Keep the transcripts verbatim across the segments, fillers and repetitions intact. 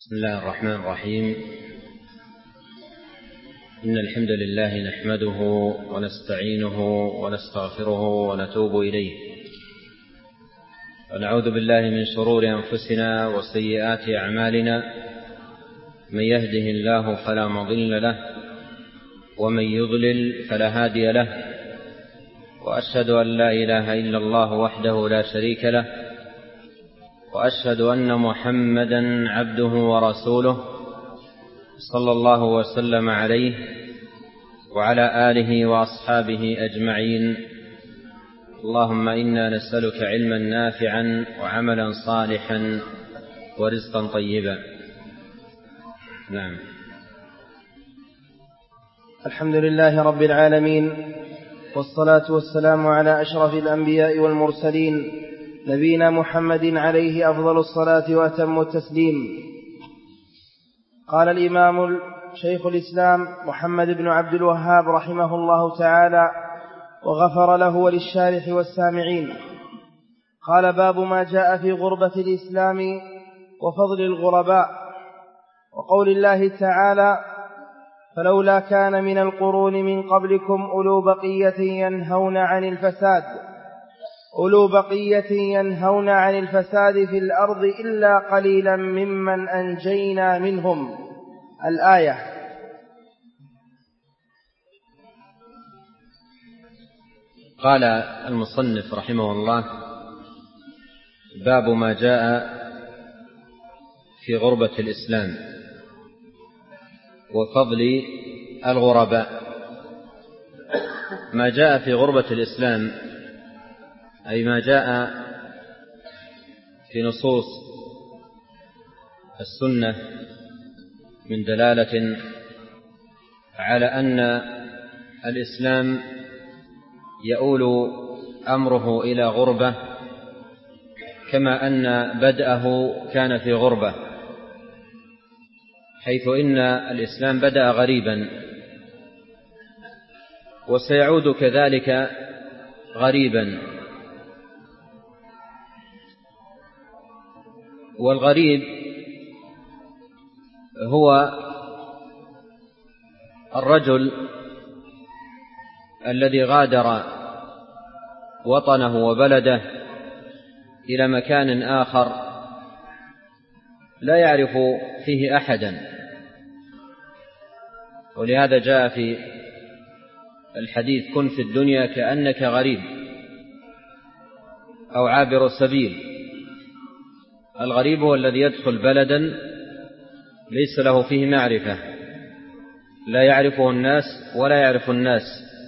بسم الله الرحمن الرحيم. إن الحمد لله نحمده ونستعينه ونستغفره ونتوب إليه، ونعوذ بالله من شرور أنفسنا وسيئات أعمالنا، من يهده الله فلا مضل له ومن يضلل فلا هادي له، وأشهد أن لا إله إلا الله وحده لا شريك له، وأشهد أن محمدًا عبده ورسوله صلى الله وسلم عليه وعلى آله وأصحابه أجمعين. اللهم إنا نسألك علمًا نافعًا وعملًا صالحًا ورزقًا طيبًا. نعم. الحمد لله رب العالمين، والصلاة والسلام على أشرف الأنبياء والمرسلين، نبينا محمد عليه أفضل الصلاة وأتم التسليم. قال الإمام شيخ الإسلام محمد بن عبد الوهاب رحمه الله تعالى وغفر له وللشارح والسامعين. قال: باب ما جاء في غربة الإسلام وفضل الغرباء، وقول الله تعالى: فلولا كان من القرون من قبلكم أولو بقية ينهون عن الفساد أولو بقية ينهون عن الفساد في الأرض إلا قليلا ممن أنجينا منهم. الآية. قال المصنف رحمه الله: باب ما جاء في غربة الإسلام وفضل الغرباء. ما جاء في غربة الإسلام أي ما جاء في نصوص السنة من دلالة على أن الإسلام يؤول أمره إلى غربة، كما أن بدأه كان في غربة، حيث إن الإسلام بدأ غريبا وسيعود كذلك غريبا. والغريب هو الرجل الذي غادر وطنه وبلده إلى مكان آخر لا يعرف فيه أحدا، ولهذا جاء في الحديث: كن في الدنيا كأنك غريب أو عابر سبيل. الغريب هو الذي يدخل بلدا ليس له فيه معرفة، لا يعرفه الناس ولا يعرف الناس،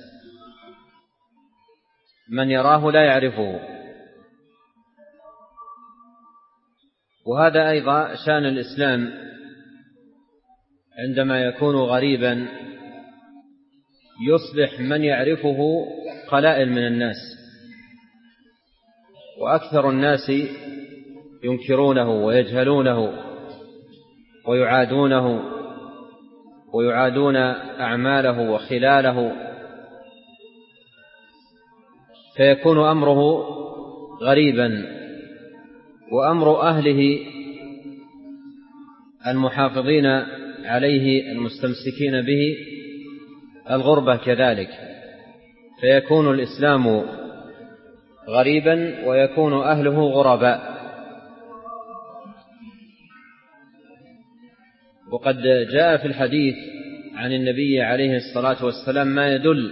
من يراه لا يعرفه. وهذا أيضا شأن الإسلام، عندما يكون غريبا يصبح من يعرفه قلائل من الناس، وأكثر الناس ينكرونه ويجهلونه ويعادونه ويعادون أعماله وخلاله، فيكون أمره غريبا. وأمر أهله المحافظين عليه المستمسكين به الغربة كذلك، فيكون الإسلام غريبا ويكون أهله غرباء. وقد جاء في الحديث عن النبي عليه الصلاة والسلام ما يدل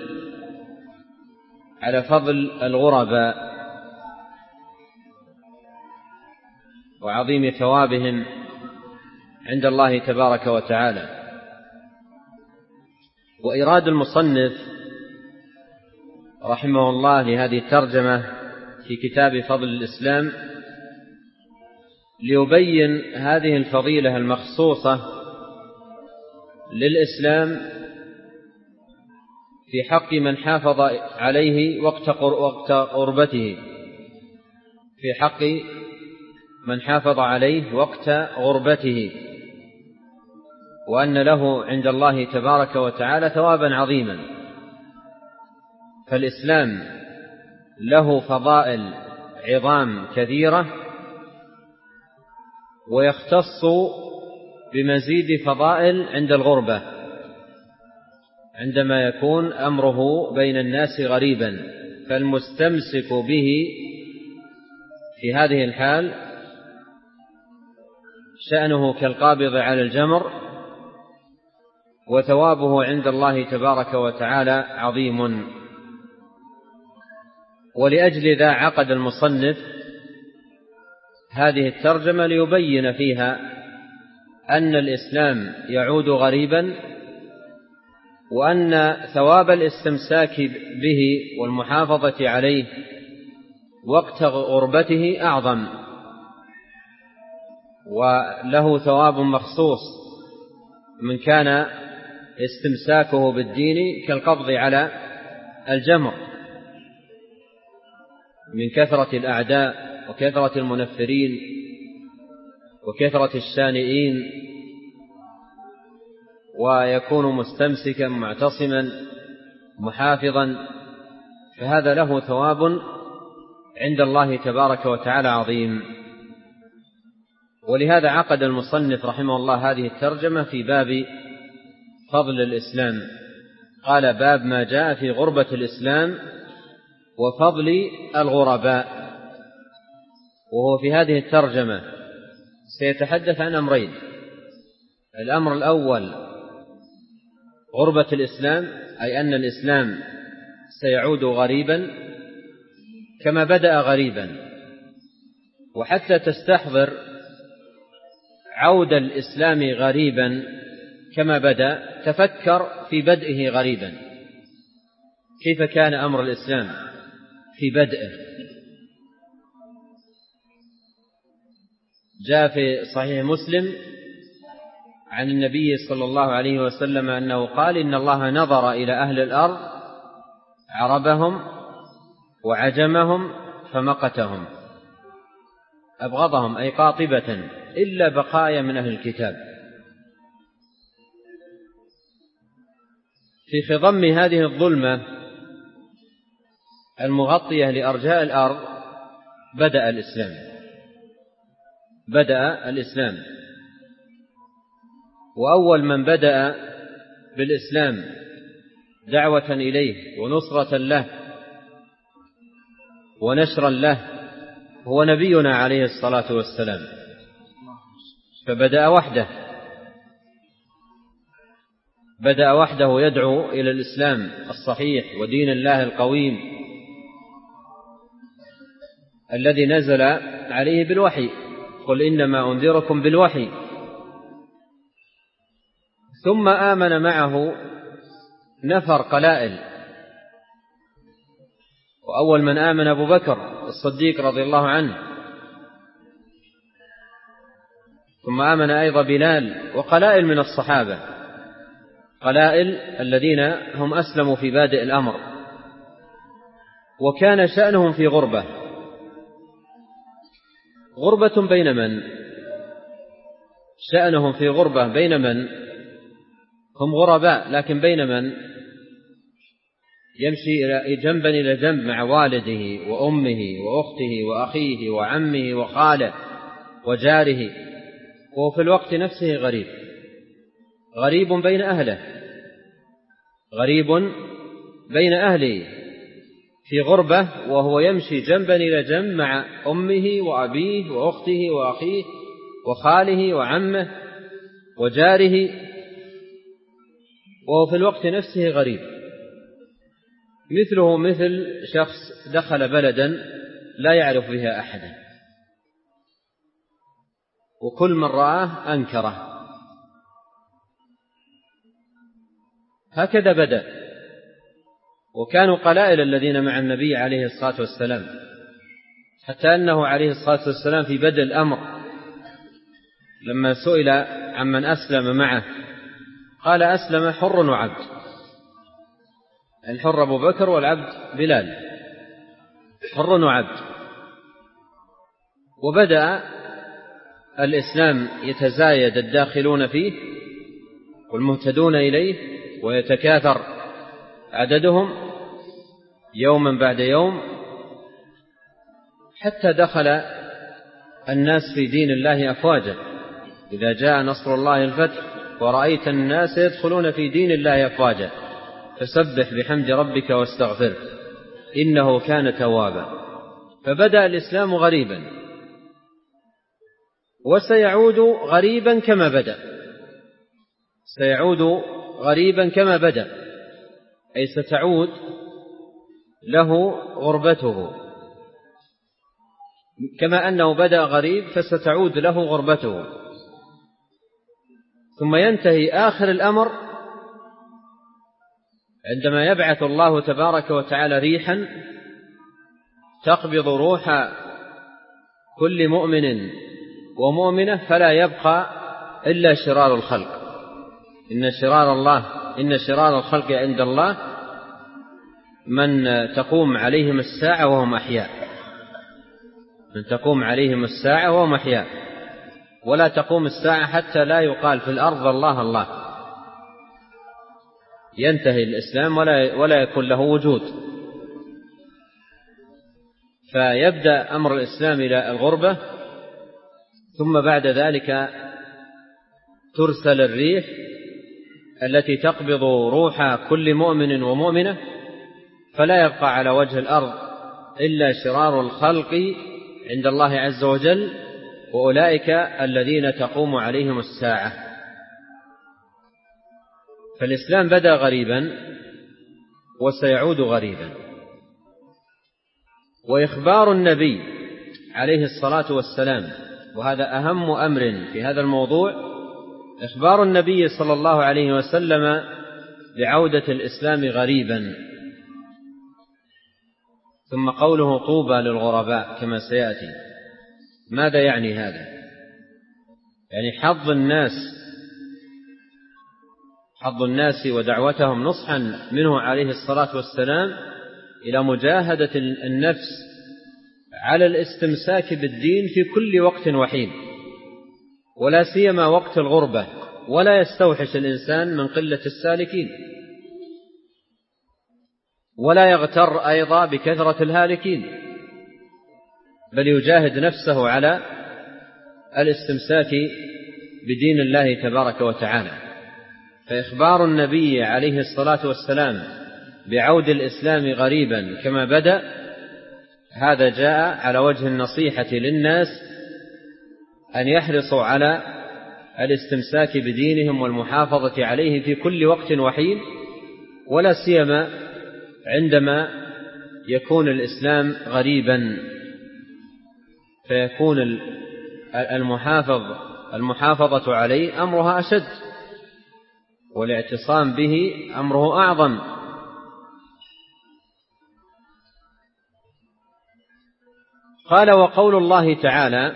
على فضل الغرباء وعظيم ثوابهم عند الله تبارك وتعالى. وإراد المصنف رحمه الله لهذه الترجمة في كتاب فضل الإسلام ليبين هذه الفضيلة المخصوصة للإسلام في حق من حافظ عليه وقت غربته، في حق من حافظ عليه وقت غربته، وأن له عند الله تبارك وتعالى ثوابا عظيما. فالإسلام له فضائل عظام كثيرة، ويختص بمزيد فضائل عند الغربة، عندما يكون أمره بين الناس غريبا، فالمستمسك به في هذه الحال شأنه كالقابض على الجمر، وثوابه عند الله تبارك وتعالى عظيم. ولأجل ذا عقد المصنف هذه الترجمة ليبين فيها أن الإسلام يعود غريبا، وأن ثواب الاستمساك به والمحافظة عليه وقت غربته أعظم، وله ثواب مخصوص من كان استمساكه بالدين كالقبض على الجمر من كثرة الأعداء وكثرة المنفرين وكثرة الشانئين، ويكون مستمسكا معتصما محافظا، فهذا له ثواب عند الله تبارك وتعالى عظيم. ولهذا عقد المصنف رحمه الله هذه الترجمة في باب فضل الإسلام، قال: باب ما جاء في غربة الإسلام وفضل الغرباء. وهو في هذه الترجمة سيتحدث عن أمرين: الأمر الأول غربة الإسلام، أي أن الإسلام سيعود غريبا كما بدأ غريبا، وحتى تستحضر عود الإسلام غريبا كما بدأ تفكر في بدئه غريبا، كيف كان أمر الإسلام في بدئه. جاء في صحيح مسلم عن النبي صلى الله عليه وسلم أنه قال: إن الله نظر إلى أهل الأرض عربهم وعجمهم فمقتهم، أبغضهم أي قاطبة، إلا بقايا من أهل الكتاب. في خضم هذه الظلمة المغطية لأرجاء الأرض بدأ الإسلام بدأ الإسلام وأول من بدأ بالإسلام دعوة إليه ونصرة له ونشرا له هو نبينا عليه الصلاة والسلام، فبدأ وحده بدأ وحده يدعو إلى الإسلام الصحيح ودين الله القويم الذي نزل عليه بالوحي: قل إنما أنذركم بالوحي. ثم آمن معه نفر قلائل، وأول من آمن أبو بكر الصديق رضي الله عنه، ثم آمن أيضا بلال وقلائل من الصحابة، قلائل الذين هم أسلموا في بادئ الأمر، وكان شأنهم في غربة. غربة بين من؟ شأنهم في غربة بين من؟ هم غرباء، لكن بين من؟ يمشي جنبا إلى جنب مع والده وأمه وأخته وأخيه وعمه وخاله وجاره، وهو في الوقت نفسه غريب غريب بين أهله غريب بين أهله في غربة، وهو يمشي جنبا إلى جنب مع أمه وأبيه وأخته وأخيه وخاله وعمه وجاره، وهو في الوقت نفسه غريب. مثله مثل شخص دخل بلدا لا يعرف بها أحدا، وكل من رآه أنكره. هكذا بدأ، وكانوا قلائل الذين مع النبي عليه الصلاة والسلام، حتى أنه عليه الصلاة والسلام في بدء الأمر لما سئل عمن أسلم معه قال: أسلم حر وعبد، الحر أبو بكر والعبد بلال، حر وعبد. وبدأ الإسلام يتزايد الداخلون فيه والمهتدون إليه، ويتكاثر عددهم يوما بعد يوم، حتى دخل الناس في دين الله أفواجا، إذا جاء نصر الله الفتح ورأيت الناس يدخلون في دين الله أفواجا فسبح بحمد ربك واستغفره إنه كان توابا. فبدأ الإسلام غريبا وسيعود غريبا كما بدأ، سيعود غريبا كما بدأ، أي ستعود له غربته كما أنه بدأ غريب فستعود له غربته. ثم ينتهي آخر الأمر عندما يبعث الله تبارك وتعالى ريحا تقبض روح كل مؤمن ومؤمنة فلا يبقى إلا شرار الخلق. إن شرار الله إن شرار الخلق عند الله من تقوم عليهم الساعة وهم أحياء، من تقوم عليهم الساعة وهم أحياء، ولا تقوم الساعة حتى لا يقال في الأرض الله الله، ينتهي الإسلام ولا ولا يكون له وجود. فيبدأ أمر الإسلام إلى الغربة، ثم بعد ذلك ترسل الريح التي تقبض روح كل مؤمن ومؤمنة فلا يبقى على وجه الأرض إلا شرار الخلق عند الله عز وجل، وأولئك الذين تقوم عليهم الساعة. فالإسلام بدأ غريبا وسيعود غريبا. وإخبار النبي عليه الصلاة والسلام، وهذا أهم أمر في هذا الموضوع، إخبار النبي صلى الله عليه وسلم بعودة الإسلام غريبا. ثم قوله طوبى للغرباء كما سيأتي. ماذا يعني هذا؟ يعني حظ الناس حظ الناس ودعوتهم نصحا منه عليه الصلاة والسلام إلى مجاهدة النفس على الاستمساك بالدين في كل وقت وحين، ولا سيما وقت الغربة، ولا يستوحش الإنسان من قلة السالكين، ولا يغتر أيضا بكثرة الهالكين، بل يجاهد نفسه على الاستمساك بدين الله تبارك وتعالى. فإخبار النبي عليه الصلاة والسلام بعود الإسلام غريبا كما بدأ، هذا جاء على وجه النصيحة للناس أن يحرصوا على الاستمساك بدينهم والمحافظة عليه في كل وقت وحين، ولا سيما عندما يكون الإسلام غريبا، فيكون المحافظ المحافظة عليه أمرها أشد، والاعتصام به أمره أعظم. قال: وقول الله تعالى: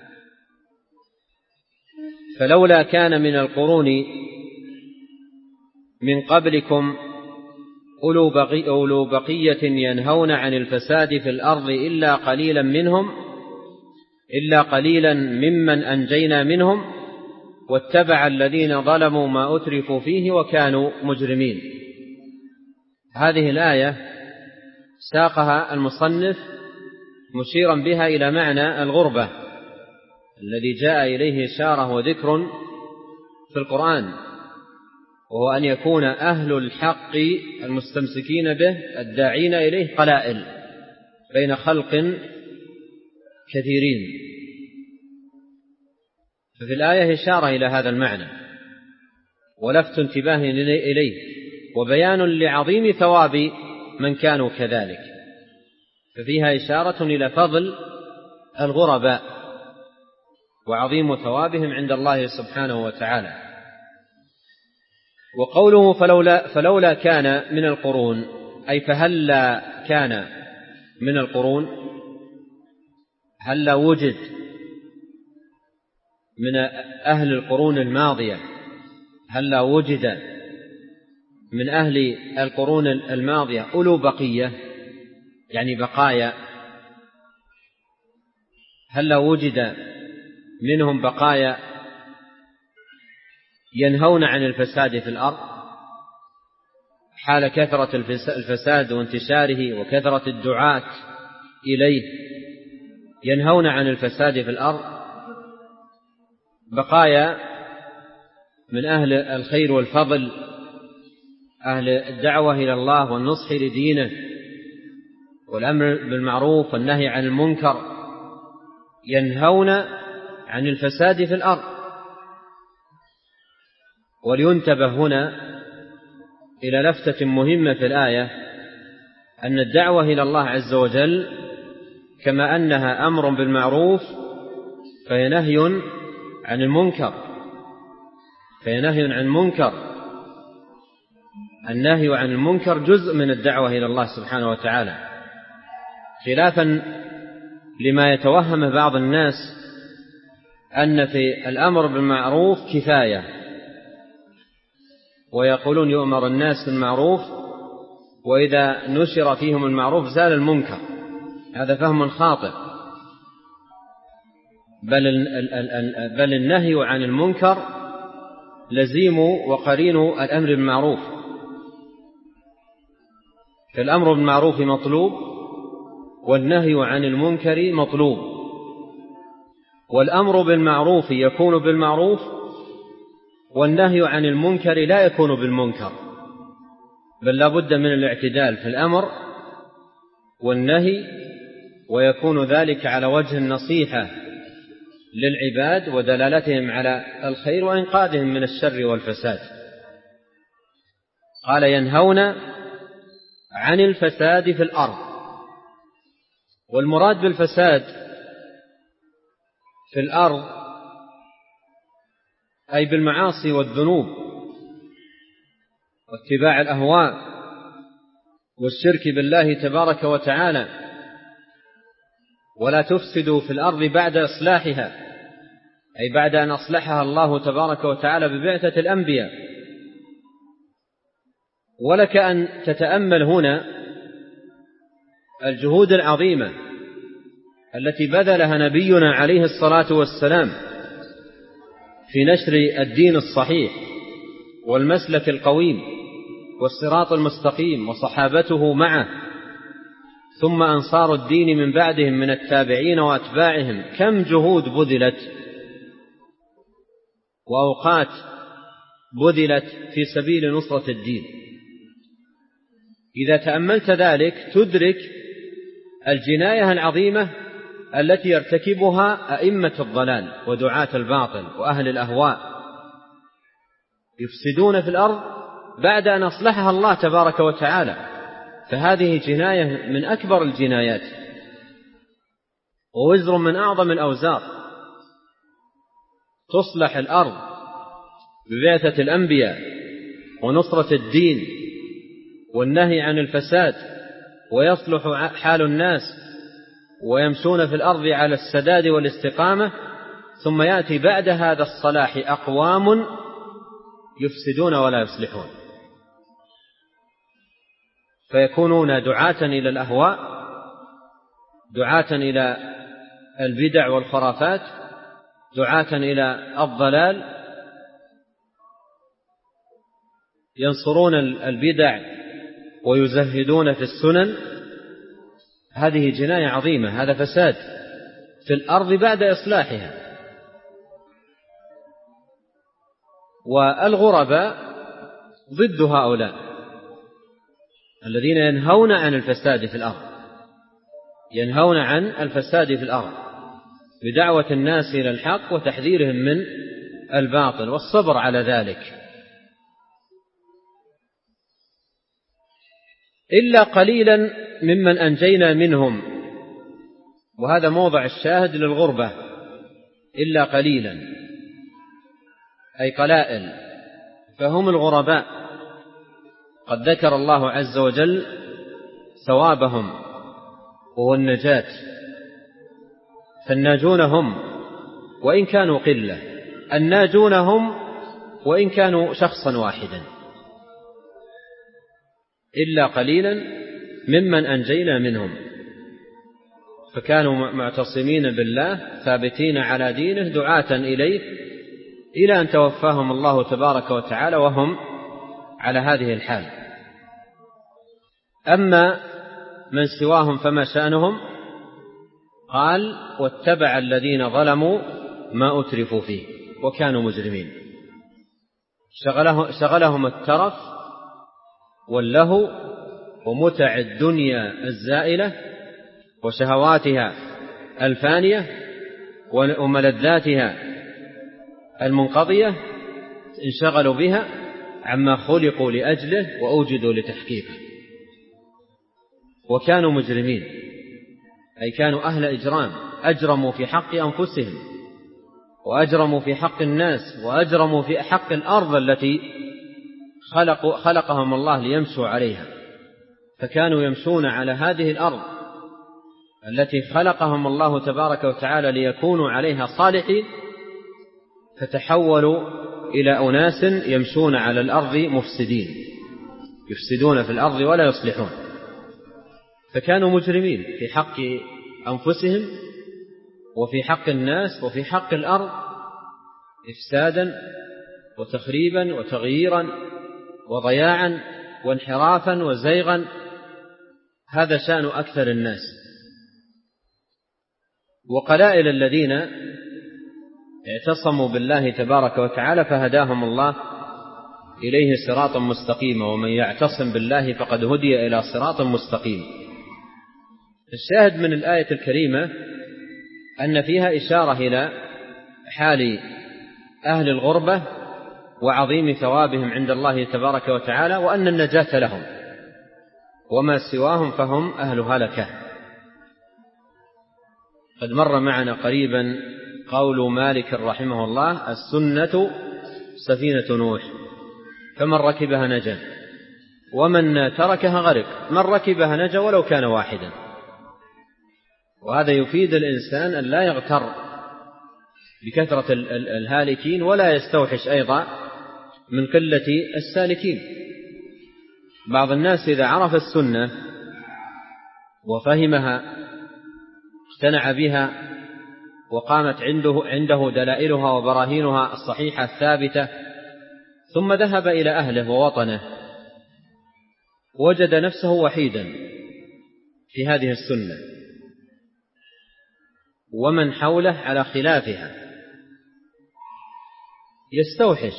فلولا كان من القرون من قبلكم أولو بقية ينهون عن الفساد في الأرض إلا قليلا منهم إلا قليلا ممن أنجينا منهم واتبع الذين ظلموا ما أترفوا فيه وكانوا مجرمين. هذه الآية ساقها المصنف مشيرا بها إلى معنى الغربة الذي جاء إليه إشارة وذكر في القرآن، وهو أن يكون أهل الحق المستمسكين به الداعين إليه قلائل بين خلق كثيرين. ففي الآية إشارة إلى هذا المعنى ولفت انتباه إليه، وبيان لعظيم ثواب من كانوا كذلك. ففيها إشارة إلى فضل الغرباء وعظيم ثوابهم عند الله سبحانه وتعالى. وقوله فلولا, فلولا كان من القرون، أي فهلا كان من القرون، هلا وجد من أهل القرون الماضية، هلا وجد من أهل القرون الماضية أولو بقية، يعني بقايا، هلا وجد منهم بقايا ينهون عن الفساد في الأرض حال كثرة الفساد وانتشاره وكثرة الدعاة إليه، ينهون عن الفساد في الأرض بقايا من أهل الخير والفضل، أهل الدعوة إلى الله والنصح لدينه والأمر بالمعروف والنهي عن المنكر، ينهون عن الفساد في الأرض. ولينتبه هنا إلى لفتة مهمة في الآية، أن الدعوة إلى الله عز وجل كما أنها أمر بالمعروف فهي نهي عن المنكر، فهي نهي عن المنكر. النهي عن المنكر جزء من الدعوة إلى الله سبحانه وتعالى، خلافا لما يتوهم بعض الناس أن في الأمر بالمعروف كفاية، ويقولون يؤمر الناس بالمعروف وإذا نشر فيهم المعروف زال المنكر. هذا فهم خاطئ، بل, بل النهي عن المنكر لزيم وقرين الأمر بالمعروف. فالأمر بالمعروف مطلوب والنهي عن المنكر مطلوب، والأمر بالمعروف يكون بالمعروف والنهي عن المنكر لا يكون بالمنكر، بل لا بد من الاعتدال في الأمر والنهي، ويكون ذلك على وجه النصيحة للعباد ودلالتهم على الخير وإنقاذهم من الشر والفساد. قال ينهون عن الفساد في الأرض، والمراد بالفساد في الأرض أي بالمعاصي والذنوب واتباع الأهواء والشرك بالله تبارك وتعالى. ولا تفسدوا في الأرض بعد إصلاحها، أي بعد أن أصلحها الله تبارك وتعالى ببعثة الأنبياء. ولك أن تتأمل هنا الجهود العظيمة التي بذلها نبينا عليه الصلاة والسلام في نشر الدين الصحيح والمسلك القويم والصراط المستقيم، وصحابته معه، ثم أنصار الدين من بعدهم من التابعين وأتباعهم. كم جهود بذلت وأوقات بذلت في سبيل نصرة الدين. إذا تأملت ذلك تدرك الجناية العظيمة التي يرتكبها أئمة الضلال ودعاة الباطل وأهل الأهواء، يفسدون في الأرض بعد أن أصلحها الله تبارك وتعالى. فهذه جناية من أكبر الجنايات ووزر من أعظم الأوزار. تصلح الأرض ببعثة الأنبياء ونصرة الدين والنهي عن الفساد، ويصلح حال الناس ويمشون في الأرض على السداد والاستقامة، ثم يأتي بعد هذا الصلاح أقوام يفسدون ولا يصلحون، فيكونون دعاة إلى الأهواء، دعاة إلى البدع والخرافات، دعاة إلى الضلال، ينصرون البدع ويزهدون في السنن. هذه جناية عظيمة، هذا فساد في الأرض بعد إصلاحها. والغرباء ضد هؤلاء الذين ينهون عن الفساد في الأرض، ينهون عن الفساد في الأرض بدعوة الناس إلى الحق وتحذيرهم من الباطل والصبر على ذلك. إلا قليلا ممن أنجينا منهم، وهذا موضع الشاهد للغربة. إلا قليلا أي قلائل، فهم الغرباء. قد ذكر الله عز وجل ثوابهم وهو النجاة، فالناجون هم وإن كانوا قلة، الناجون هم وإن كانوا شخصا واحدا. إلا قليلا ممن أنجينا منهم، فكانوا معتصمين بالله ثابتين على دينه دعاة إليه إلى أن توفاهم الله تبارك وتعالى وهم على هذه الحال. أما من سواهم فما شأنهم؟ قال واتبع الذين ظلموا ما أترفوا فيه. وكانوا مجرمين. شغله شغلهم الترف واللهو ومتع الدنيا الزائلة وشهواتها الفانية وملذاتها المنقضية، انشغلوا بها عما خلقوا لأجله وأوجدوا لتحقيقه، وكانوا مجرمين، أي كانوا أهل إجرام، أجرموا في حق أنفسهم وأجرموا في حق الناس وأجرموا في حق الأرض التي خلقوا خلقهم الله ليمشوا عليها، فكانوا يمشون على هذه الأرض التي خلقهم الله تبارك وتعالى ليكونوا عليها صالحين، فتحولوا إلى أناس يمشون على الأرض مفسدين، يفسدون في الأرض ولا يصلحون. فكانوا مجرمين في حق أنفسهم وفي حق الناس وفي حق الأرض، إفسادا وتخريبا وتغييرا وضياعا وانحرافا وزيغا. هذا شأن أكثر الناس. وقلائل الذين اعتصموا بالله تبارك وتعالى فهداهم الله إليه صراطا مستقيما، ومن يعتصم بالله فقد هدي إلى صراط مستقيم. الشاهد من الآية الكريمة أن فيها إشارة إلى حال أهل الغربة وعظيم ثوابهم عند الله تبارك وتعالى، وأن النجاة لهم، وما سواهم فهم أهل هلكة. قد مر معنا قريبا قول مالك رحمه الله: السنة سفينة نوح، فمن ركبها نجا ومن تركها غرق، من ركبها نجا ولو كان واحدا. وهذا يفيد الإنسان أن لا يغتر بكثرة الهالكين ولا يستوحش أيضا من قلة السالكين. بعض الناس إذا عرف السنة وفهمها اقتنع بها وقامت عنده, عنده دلائلها وبراهينها الصحيحة الثابتة، ثم ذهب إلى أهله ووطنه وجد نفسه وحيدا في هذه السنة ومن حوله على خلافها، يستوحش،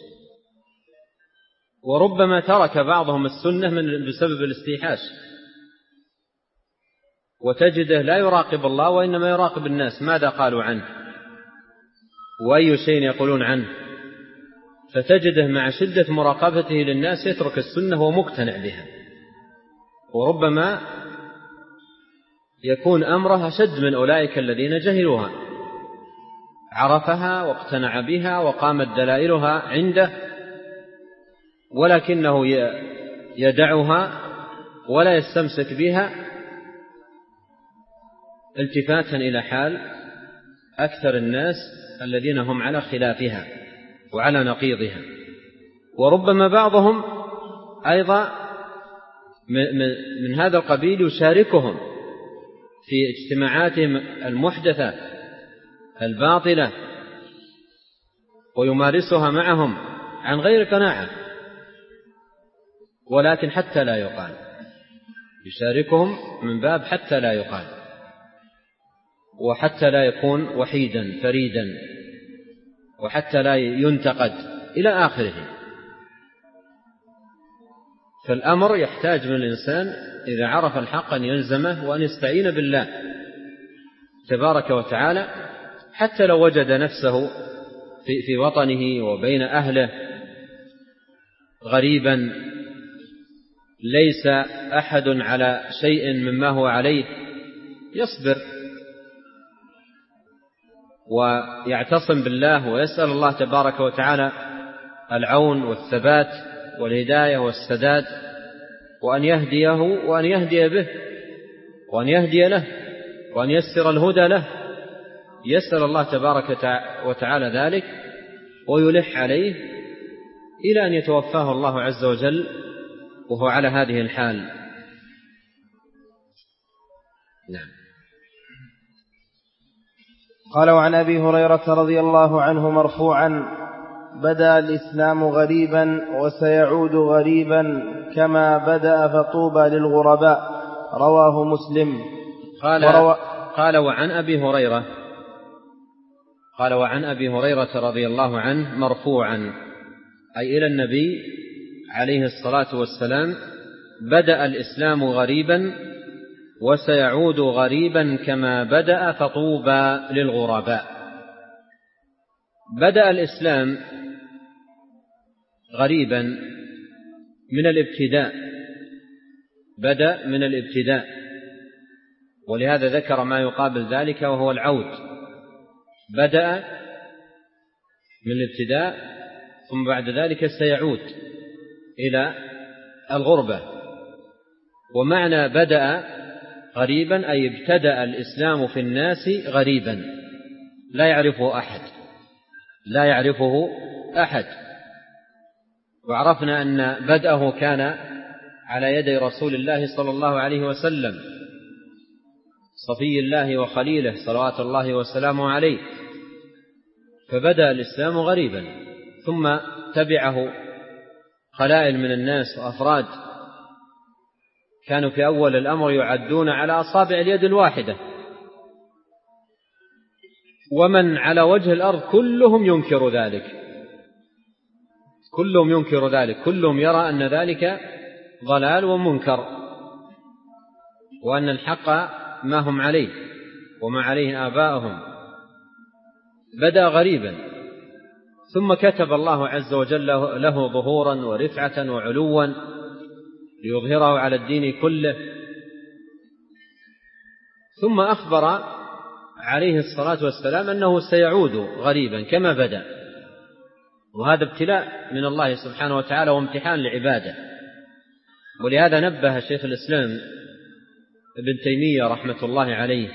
وربما ترك بعضهم السنة من بسبب الاستيحاش، وتجده لا يراقب الله وإنما يراقب الناس ماذا قالوا عنه وأي شيء يقولون عنه، فتجده مع شدة مراقبته للناس يترك السنة ومقتنع بها، وربما يكون أمره أشد من أولئك الذين جهلوها، عرفها واقتنع بها وقامت دلائلها عنده، ولكنه يدعها ولا يستمسك بها التفاتا إلى حال أكثر الناس الذين هم على خلافها وعلى نقيضها. وربما بعضهم أيضا من هذا القبيل يشاركهم في اجتماعاتهم المحدثة الباطلة ويمارسها معهم عن غير قناعة، ولكن حتى لا يقال، يشاركهم من باب حتى لا يقال، وحتى لا يكون وحيدا فريدا، وحتى لا ينتقد إلى آخره. فالأمر يحتاج من الإنسان إذا عرف الحق أن يلزمه وأن يستعين بالله تبارك وتعالى، حتى لو وجد نفسه في, في وطنه وبين أهله غريبا ليس أحد على شيء مما هو عليه، يصبر ويعتصم بالله ويسأل الله تبارك وتعالى العون والثبات والهداية والسداد، وأن يهديه وأن يهدي به وأن يهدي له وأن يسر الهدى له. يسأل الله تبارك وتعالى ذلك ويلح عليه إلى أن يتوفاه الله عز وجل وهو على هذه الحال. نعم. قال: وعن أبي هريرة رضي الله عنه مرفوعا: بدأ الإسلام غريبا وسيعود غريبا كما بدأ فطوبى للغرباء. رواه مسلم. قال, وروى قال وعن أبي هريرة قال: وعن أبي هريرة رضي الله عنه مرفوعا، أي إلى النبي عليه الصلاة والسلام: بدأ الإسلام غريبا وسيعود غريبا كما بدأ فطوبى للغرباء. بدأ الإسلام غريبا من الابتداء، بدأ من الابتداء، ولهذا ذكر ما يقابل ذلك وهو العود. بدأ من الابتداء ثم بعد ذلك سيعود إلى الغربة. ومعنى بدأ غريبا أي ابتدأ الإسلام في الناس غريبا لا يعرفه أحد، لا يعرفه أحد. وعرفنا أن بدأه كان على يدي رسول الله صلى الله عليه وسلم صفي الله وخليله صلوات الله وسلامه عليه، فبدأ الإسلام غريبا، ثم تبعه خلائل من الناس وأفراد كانوا في أول الأمر يعدون على أصابع اليد الواحدة، ومن على وجه الأرض كلهم ينكر ذلك، كلهم ينكر ذلك، كلهم يرى أن ذلك ضلال ومنكر، وأن الحق ما هم عليه وما عليه آباءهم. بدأ غريبا، ثم كتب الله عز وجل له ظهورا ورفعة وعلوا ليظهره على الدين كله. ثم أخبر عليه الصلاة والسلام أنه سيعود غريبا كما بدأ، وهذا ابتلاء من الله سبحانه وتعالى وامتحان لعباده. ولهذا نبه شيخ الإسلام ابن تيمية رحمة الله عليه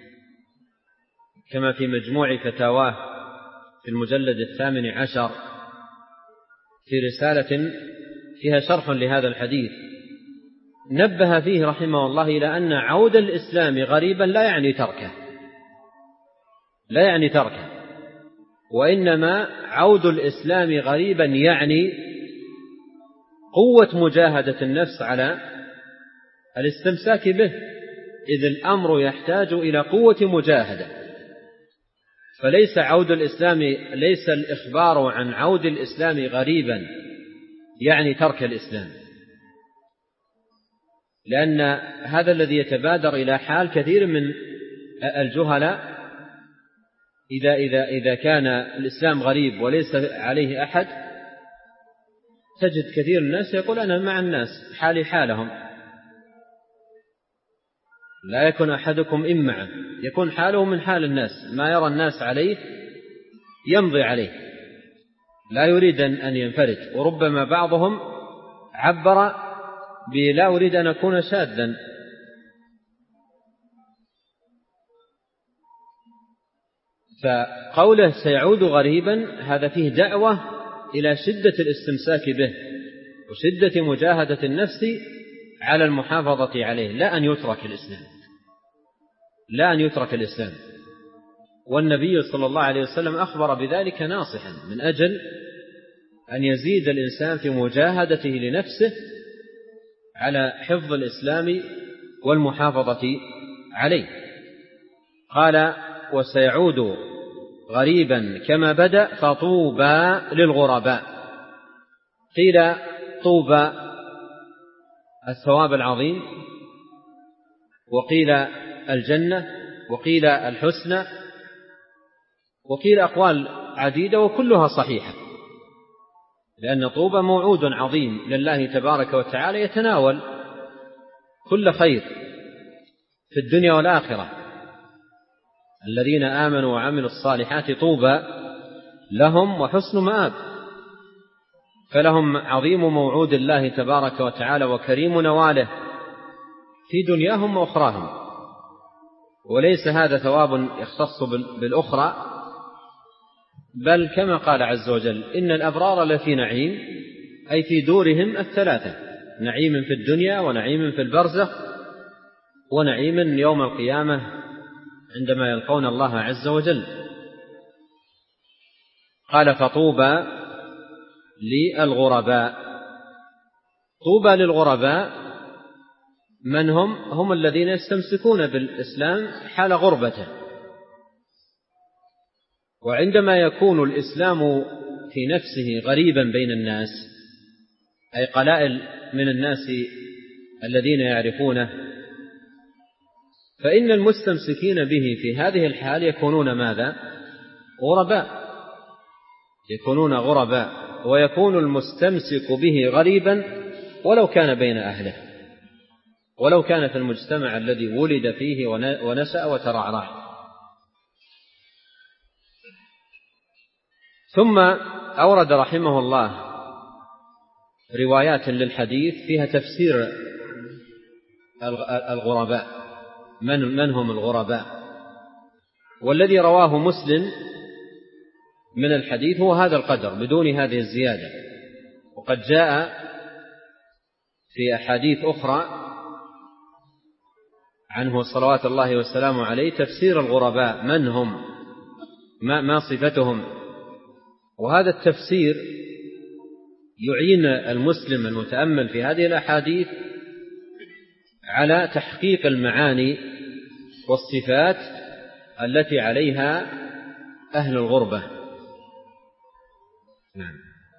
كما في مجموع فتاواه في المجلد الثامن عشر في رسالة فيها شرح لهذا الحديث، نبه فيه رحمه الله إلى أن عود الإسلام غريبا لا يعني تركه، لا يعني تركه، وإنما عود الإسلام غريبا يعني قوة مجاهدة النفس على الاستمساك به، إذ الأمر يحتاج إلى قوة مجاهدة. فليس عود الإسلام، ليس الإخبار عن عود الإسلام غريبا يعني ترك الإسلام، لأن هذا الذي يتبادر إلى حال كثير من الجهلاء، إذا, إذا, إذا كان الإسلام غريب وليس عليه أحد، تجد كثير الناس يقول أنا مع الناس حالي حالهم، لا يكون أحدكم إمعا، يكون حاله من حال الناس، ما يرى الناس عليه يمضي عليه، لا يريد أن ينفرد. وربما بعضهم عبر بلا أريد أن أكون شاذا، فقوله سيعود غريبا هذا فيه دعوة إلى شدة الاستمساك به وشدة مجاهدة النفس على المحافظة عليه، لا أن يترك الإسلام، لا أن يترك الإسلام. والنبي صلى الله عليه وسلم أخبر بذلك ناصحا من أجل أن يزيد الإنسان في مجاهدته لنفسه على حفظ الإسلام والمحافظة عليه. قال وسيعود غريبا كما بدأ فطوبى للغرباء. قيل طوبى الثواب العظيم، وقيل الجنة، وقيل الحسنى، وقيل أقوال عديدة وكلها صحيحة، لأن طوبى موعود عظيم لله تبارك وتعالى يتناول كل خير في الدنيا والآخرة. الذين آمنوا وعملوا الصالحات طوبى لهم وحسن مآب، فلهم عظيم موعود الله تبارك وتعالى وكريم نواله في دنياهم وأخراهم، وليس هذا ثواب يختص بالأخرى، بل كما قال عز وجل إن الأبرار لفي نعيم، أي في دورهم الثلاثة، نعيم في الدنيا ونعيم في البرزخ ونعيم يوم القيامة عندما يلقون الله عز وجل. قال فطوبى للغرباء. طوبى للغرباء من هم؟ هم الذين يستمسكون بالإسلام حال غربته، وعندما يكون الإسلام في نفسه غريبا بين الناس، أي قلائل من الناس الذين يعرفونه، فإن المستمسكين به في هذه الحال يكونون ماذا؟ غرباء، يكونون غرباء، ويكون المستمسك به غريبا ولو كان بين أهله، ولو كان في المجتمع الذي ولد فيه ونشأ وترعرع. ثم أورد رحمه الله روايات للحديث فيها تفسير الغرباء، من, من هم الغرباء. والذي رواه مسلم من الحديث هو هذا القدر بدون هذه الزيادة، وقد جاء في أحاديث أخرى عنه صلوات الله والسلام عليه تفسير الغرباء، من هم، ما, ما صفتهم. وهذا التفسير يعين المسلم المتأمل في هذه الأحاديث على تحقيق المعاني والصفات التي عليها أهل الغربة. نعم.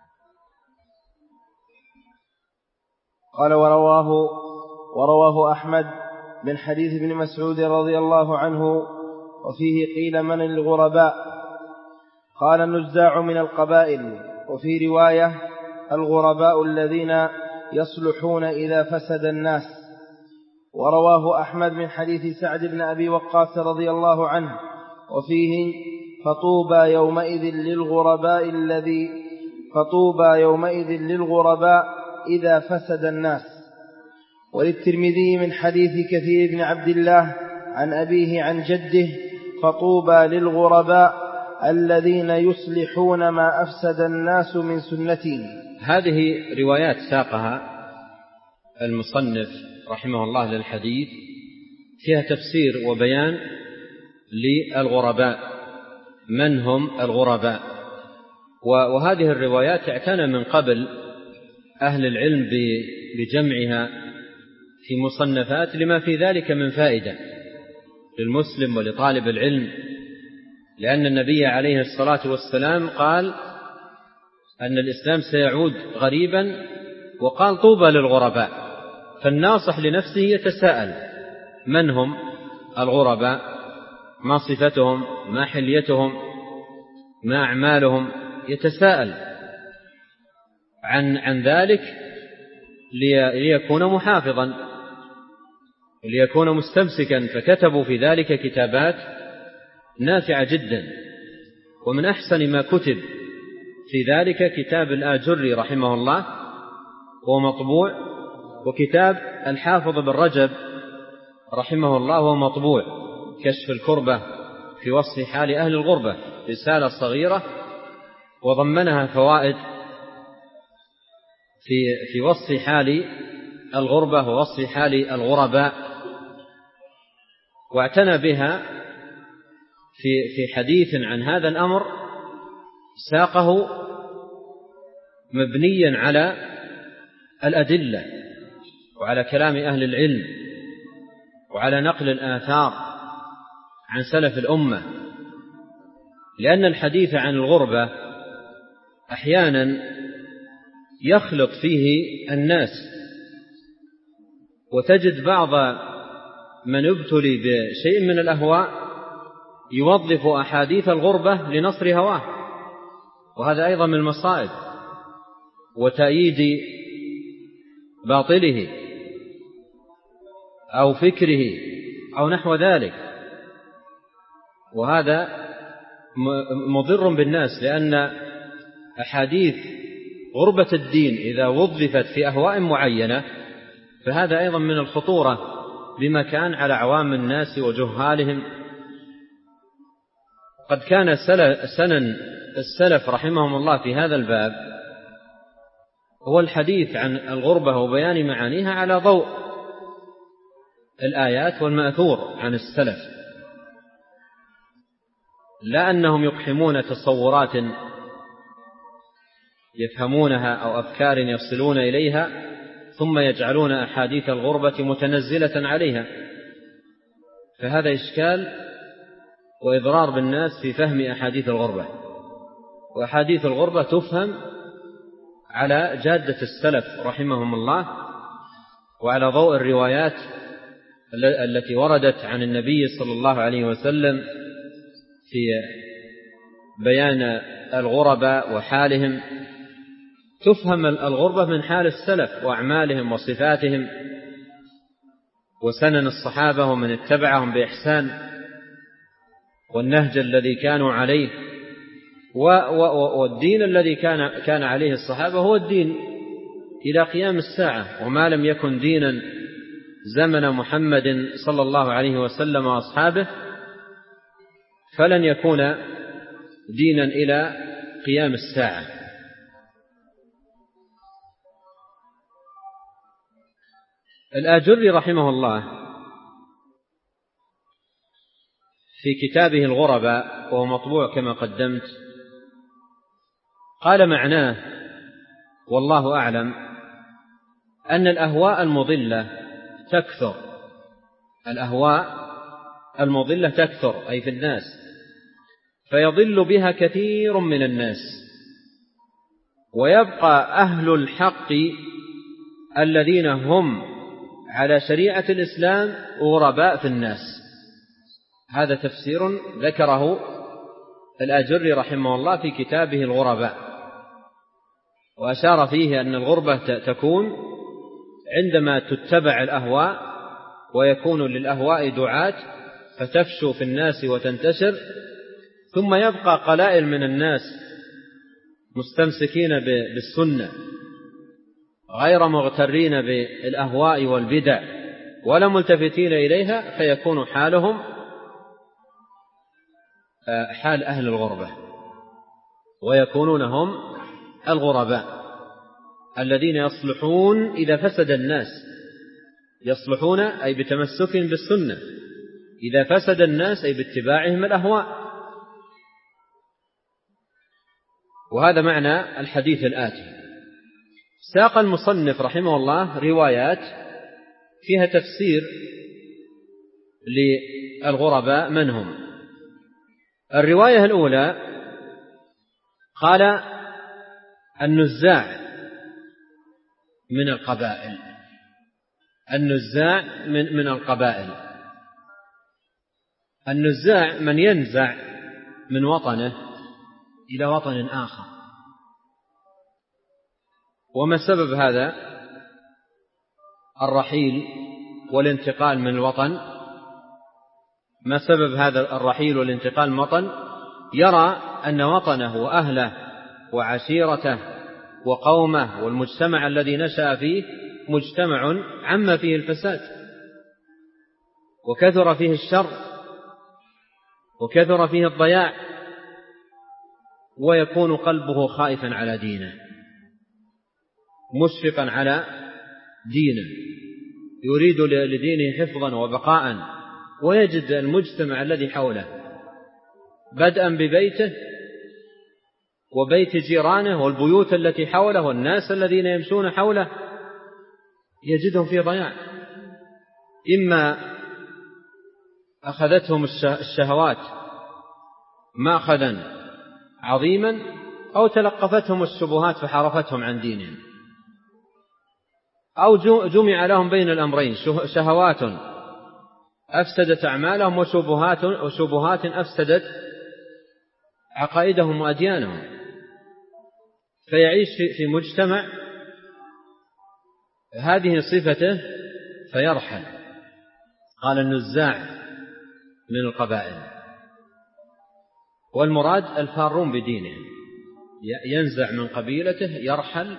قال ورواه ورواه أحمد من حديث ابن مسعود رضي الله عنه وفيه قيل من الغرباء؟ قال النزاع من القبائل. وفي رواية الغرباء الذين يصلحون إذا فسد الناس. ورواه أحمد من حديث سعد بن أبي وقاص رضي الله عنه وفيه فطوبى يومئذ للغرباء الذي فطوبى يومئذ للغرباء إذا فسد الناس. وللترمذي من حديث كثير بن عبد الله عن أبيه عن جده فطوبى للغرباء الذين يصلحون ما أفسد الناس من سنتي. هذه روايات ساقها المصنف رحمه الله للحديث فيها تفسير وبيان للغرباء، من هم الغرباء. وهذه الروايات اعتنى من قبل أهل العلم بجمعها في مصنفات لما في ذلك من فائدة للمسلم ولطالب العلم، لأن النبي عليه الصلاة والسلام قال أن الإسلام سيعود غريبا، وقال طوبى للغرباء. فالناصح لنفسه يتساءل من هم الغرباء، ما صفتهم، ما حليتهم، ما أعمالهم، يتساءل عن, عن ذلك ليكون محافظا ليكون مستمسكا. فكتبوا في ذلك كتابات نافعة جدا، ومن أحسن ما كتب في ذلك كتاب الآجري رحمه الله وهو مطبوع، وكتاب الحافظ بن رجب رحمه الله وهو مطبوع، كشف الكربة في وصف حال أهل الغربة، رسالة صغيرة وضمنها فوائد في في وصف حال الغربة ووصف حال الغرباء، واعتنى بها في في حديث عن هذا الأمر ساقه مبنيا على الأدلة وعلى كلام أهل العلم وعلى نقل الآثار عن سلف الأمة. لأن الحديث عن الغربة أحيانا يخلط فيه الناس، وتجد بعض من يبتلي بشيء من الأهواء يوظف أحاديث الغربة لنصر هواه، وهذا أيضا من المصائب وتأييد باطله أو فكره أو نحو ذلك، وهذا مضر بالناس، لأن أحاديث غربة الدين إذا وظفت في أهواء معينة فهذا أيضا من الخطورة بمكان على عوام الناس وجهالهم. قد كان سنن السلف رحمهم الله في هذا الباب هو الحديث عن الغربة وبيان معانيها على ضوء الآيات والمأثور عن السلف، لا أنهم يقحمون تصورات يفهمونها أو أفكار يصلون إليها ثم يجعلون أحاديث الغربة متنزلة عليها، فهذا إشكال وإضرار بالناس في فهم أحاديث الغربة. وأحاديث الغربة تفهم على جادة السلف رحمهم الله، وعلى ضوء الروايات التي وردت عن النبي صلى الله عليه وسلم في بيان الغرباء وحالهم. تفهم الغربة من حال السلف وأعمالهم وصفاتهم وسنن الصحابة ومن اتبعهم بإحسان والنهج الذي كانوا عليه. والدين الذي كان كان عليه الصحابة هو الدين إلى قيام الساعة، وما لم يكن دينا زمن محمد صلى الله عليه وسلم وأصحابه فلن يكون دينا إلى قيام الساعة. الآجري رحمه الله في كتابه الغرباء وهو مطبوع كما قدمت قال معناه والله أعلم أن الأهواء المضلة تكثر، الأهواء المضلة تكثر أي في الناس، فيضل بها كثير من الناس، ويبقى أهل الحق الذين هم على شريعة الإسلام غرباء في الناس. هذا تفسير ذكره الآجري رحمه الله في كتابه الغرباء، وأشار فيه أن الغربة تكون عندما تتبع الأهواء ويكون للأهواء دعاة فتفشو في الناس وتنتشر، ثم يبقى قلائل من الناس مستمسكين بالسنة غير مغترين بالأهواء والبدع ولا ملتفتين إليها، فيكون حالهم حال أهل الغربة، ويكونون هم الغرباء الذين يصلحون إذا فسد الناس، يصلحون أي بتمسكهم بالسنة، إذا فسد الناس أي باتباعهم الأهواء. وهذا معنى الحديث الآتي. ساق المصنف رحمه الله روايات فيها تفسير للغرباء من هم. الرواية الأولى قال النزاع من القبائل، النزاع من, من القبائل. النزاع من ينزع من وطنه إلى وطن آخر. وما سبب هذا الرحيل والانتقال من الوطن؟ ما سبب هذا الرحيل والانتقال من الوطن؟ يرى أن وطنه وأهله وعشيرته وقومه والمجتمع الذي نشأ فيه مجتمع عم فيه الفساد وكثر فيه الشر وكثر فيه الضياع، ويكون قلبه خائفا على دينه مشفقا على دينه، يريد لدينه حفظا وبقاء، ويجد المجتمع الذي حوله بدءا ببيته وبيت جيرانه والبيوت التي حوله والناس الذين يمشون حوله يجدهم في ضياع. إما أخذتهم الشهوات مأخذا عظيما، أو تلقفتهم الشبهات فحرفتهم عن دينهم، أو جمع لهم بين الأمرين، شهوات أفسدت أعمالهم وشبهات, وشبهات أفسدت عقائدهم وأديانهم، فيعيش في مجتمع هذه صفته فيرحل. قال النزاع من القبائل، والمراد الفارون بدينهم، ينزع من قبيلته، يرحل،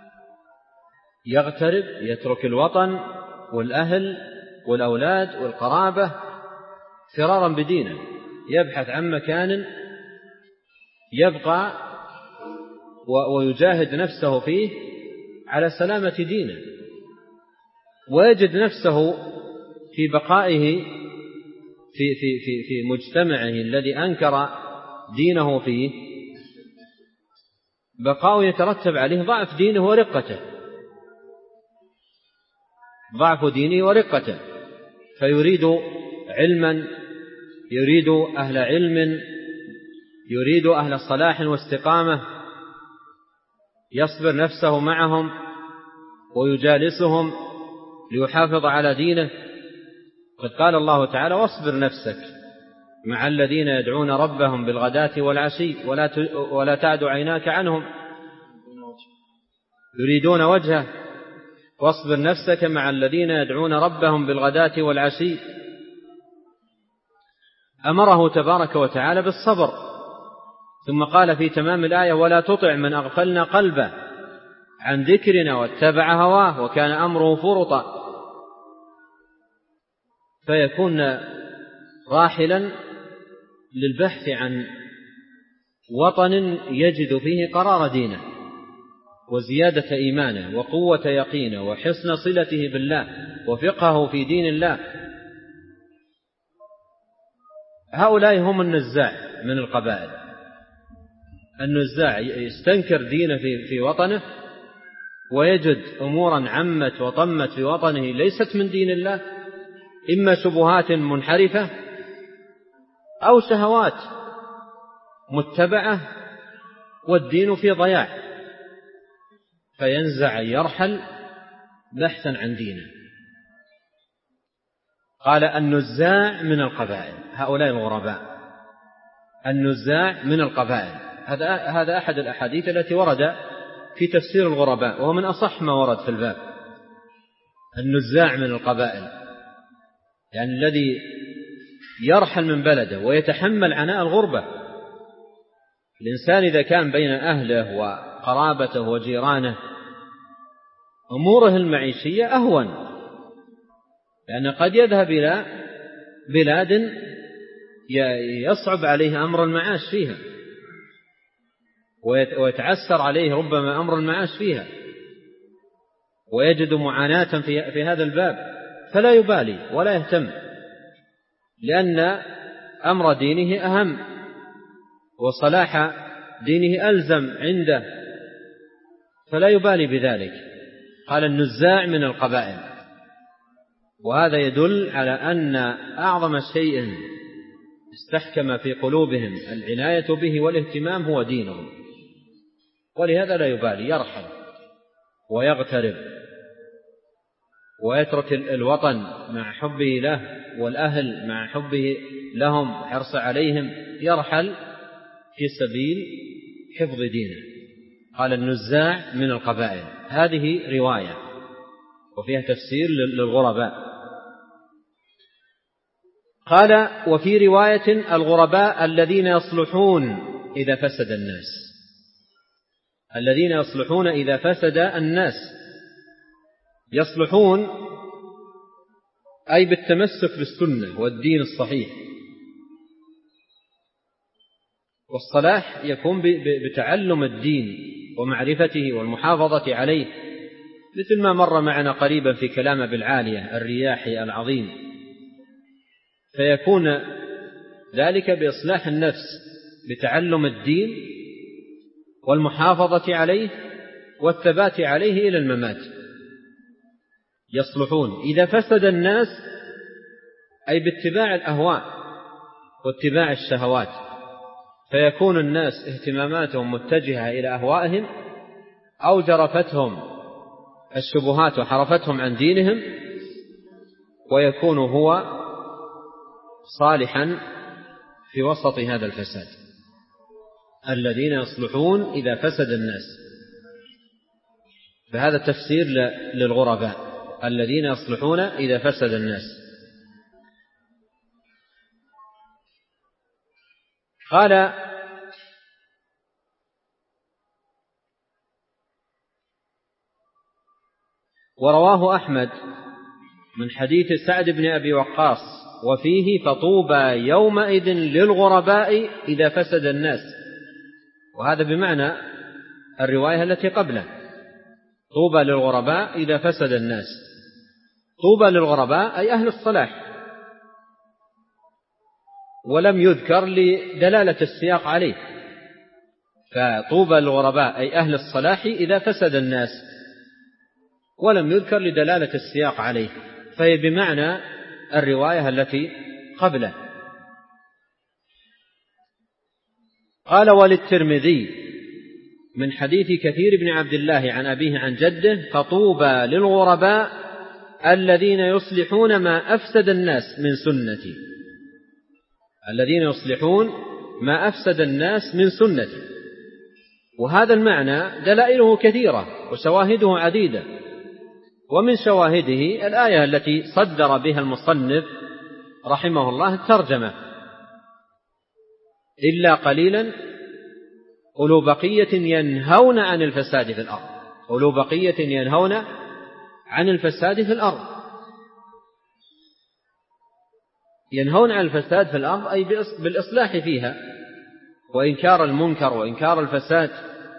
يغترب، يترك الوطن والأهل والأولاد والقرابة فرارا بدينه، يبحث عن مكان يبقى ويجاهد نفسه فيه على سلامة دينه، ويجد نفسه في بقائه في, في, في, في مجتمعه الذي أنكر دينه فيه بقاء يترتب عليه ضعف دينه ورقته، ضعف دينه ورقته، فيريد علما، يريد أهل علم، يريد أهل صلاح واستقامة، يصبر نفسه معهم ويجالسهم ليحافظ على دينه. قد قال الله تعالى: واصبر نفسك مع الذين يدعون ربهم بالغداة والعشي ولا ولا تعد عيناك عنهم يريدون وجهه. واصبر نفسك مع الذين يدعون ربهم بالغداة والعشي. أمره تبارك وتعالى بالصبر، ثم قال في تمام الآية: ولا تطع من أغفلنا قلبه عن ذكرنا واتبع هواه وكان أمره فرطا. فيكون راحلا للبحث عن وطن يجد فيه قرار دينه وزيادة إيمانه وقوة يقينه وحسن صلته بالله وفقهه في دين الله. هؤلاء هم النزاع من القبائل. النزاع يستنكر دينه في في وطنه ويجد أمورا عمت وطمت في وطنه ليست من دين الله، إما شبهات منحرفة أو شهوات متبعة والدين في ضياع، فينزع يرحل بحثا عن دينه. قال: النزاع من القبائل، هؤلاء الغرباء. النزاع من القبائل، هذا هذا أحد الأحاديث التي ورد في تفسير الغرباء، وهو من أصح ما ورد في الباب. النزاع من القبائل يعني الذي يرحل من بلده ويتحمل عناء الغربة. الإنسان إذا كان بين أهله وقرابته وجيرانه أموره المعيشية أهون، لأن قد يذهب إلى بلاد يصعب عليه أمر المعاش فيها ويتعسر عليه ربما أمر المعاش فيها ويجد معاناة في, في هذا الباب، فلا يبالي ولا يهتم، لأن أمر دينه أهم وصلاح دينه ألزم عنده، فلا يبالي بذلك. قال: النزاع من القبائل. وهذا يدل على أن أعظم شيء استحكم في قلوبهم العناية به والاهتمام هو دينهم، ولهذا لا يبالي، يرحل ويغترب ويترك الوطن مع حبه له والأهل مع حبه لهم وحرص عليهم، يرحل في سبيل حفظ دينه. قال: النزاع من القبائل. هذه رواية وفيها تفسير للغرباء. قال: وفي رواية: الغرباء الذين يصلحون إذا فسد الناس. الذين يصلحون إذا فسد الناس. يصلحون أي بالتمسك بالسنة والدين الصحيح، والصلاح يكون بتعلم الدين ومعرفته والمحافظة عليه، مثل ما مر معنا قريبا في كلام أبي العالية الرياحي العظيم. فيكون ذلك بإصلاح النفس بتعلم الدين والمحافظة عليه والثبات عليه إلى الممات. يصلحون إذا فسد الناس أي باتباع الأهواء واتباع الشهوات، فيكون الناس اهتماماتهم متجهة إلى أهوائهم أو جرفتهم الشبهات وحرفتهم عن دينهم، ويكون هو صالحا في وسط هذا الفساد. الذين يصلحون إذا فسد الناس، فهذا تفسير للغرباء، الذين يصلحون إذا فسد الناس. قال: ورواه أحمد من حديث سعد بن أبي وقاص وفيه: فطوبى يومئذ للغرباء إذا فسد الناس. وهذا بمعنى الرواية التي قبله: طوبى للغرباء إذا فسد الناس. طوبى للغرباء أي أهل الصلاح، ولم يذكر لدلالة السياق عليه، فطوبى للغرباء أي أهل الصلاح إذا فسد الناس، ولم يذكر لدلالة السياق عليه، فهي بمعنى الرواية التي قبله. قال وللترمذي من حديث كثير بن عبد الله عن أبيه عن جده فطوبى للغرباء الذين يصلحون ما أفسد الناس من سنتي الذين يصلحون ما أفسد الناس من سنتي. وهذا المعنى دلائله كثيرة وشواهده عديدة، ومن شواهده الآية التي صدر بها المصنف رحمه الله الترجمة إلا قليلا أولو بقية ينهون عن الفساد في الأرض أولو بقية ينهون عن الفساد في الأرض ينهون عن الفساد في الأرض أي بالإصلاح فيها وإنكار المنكر وإنكار الفساد.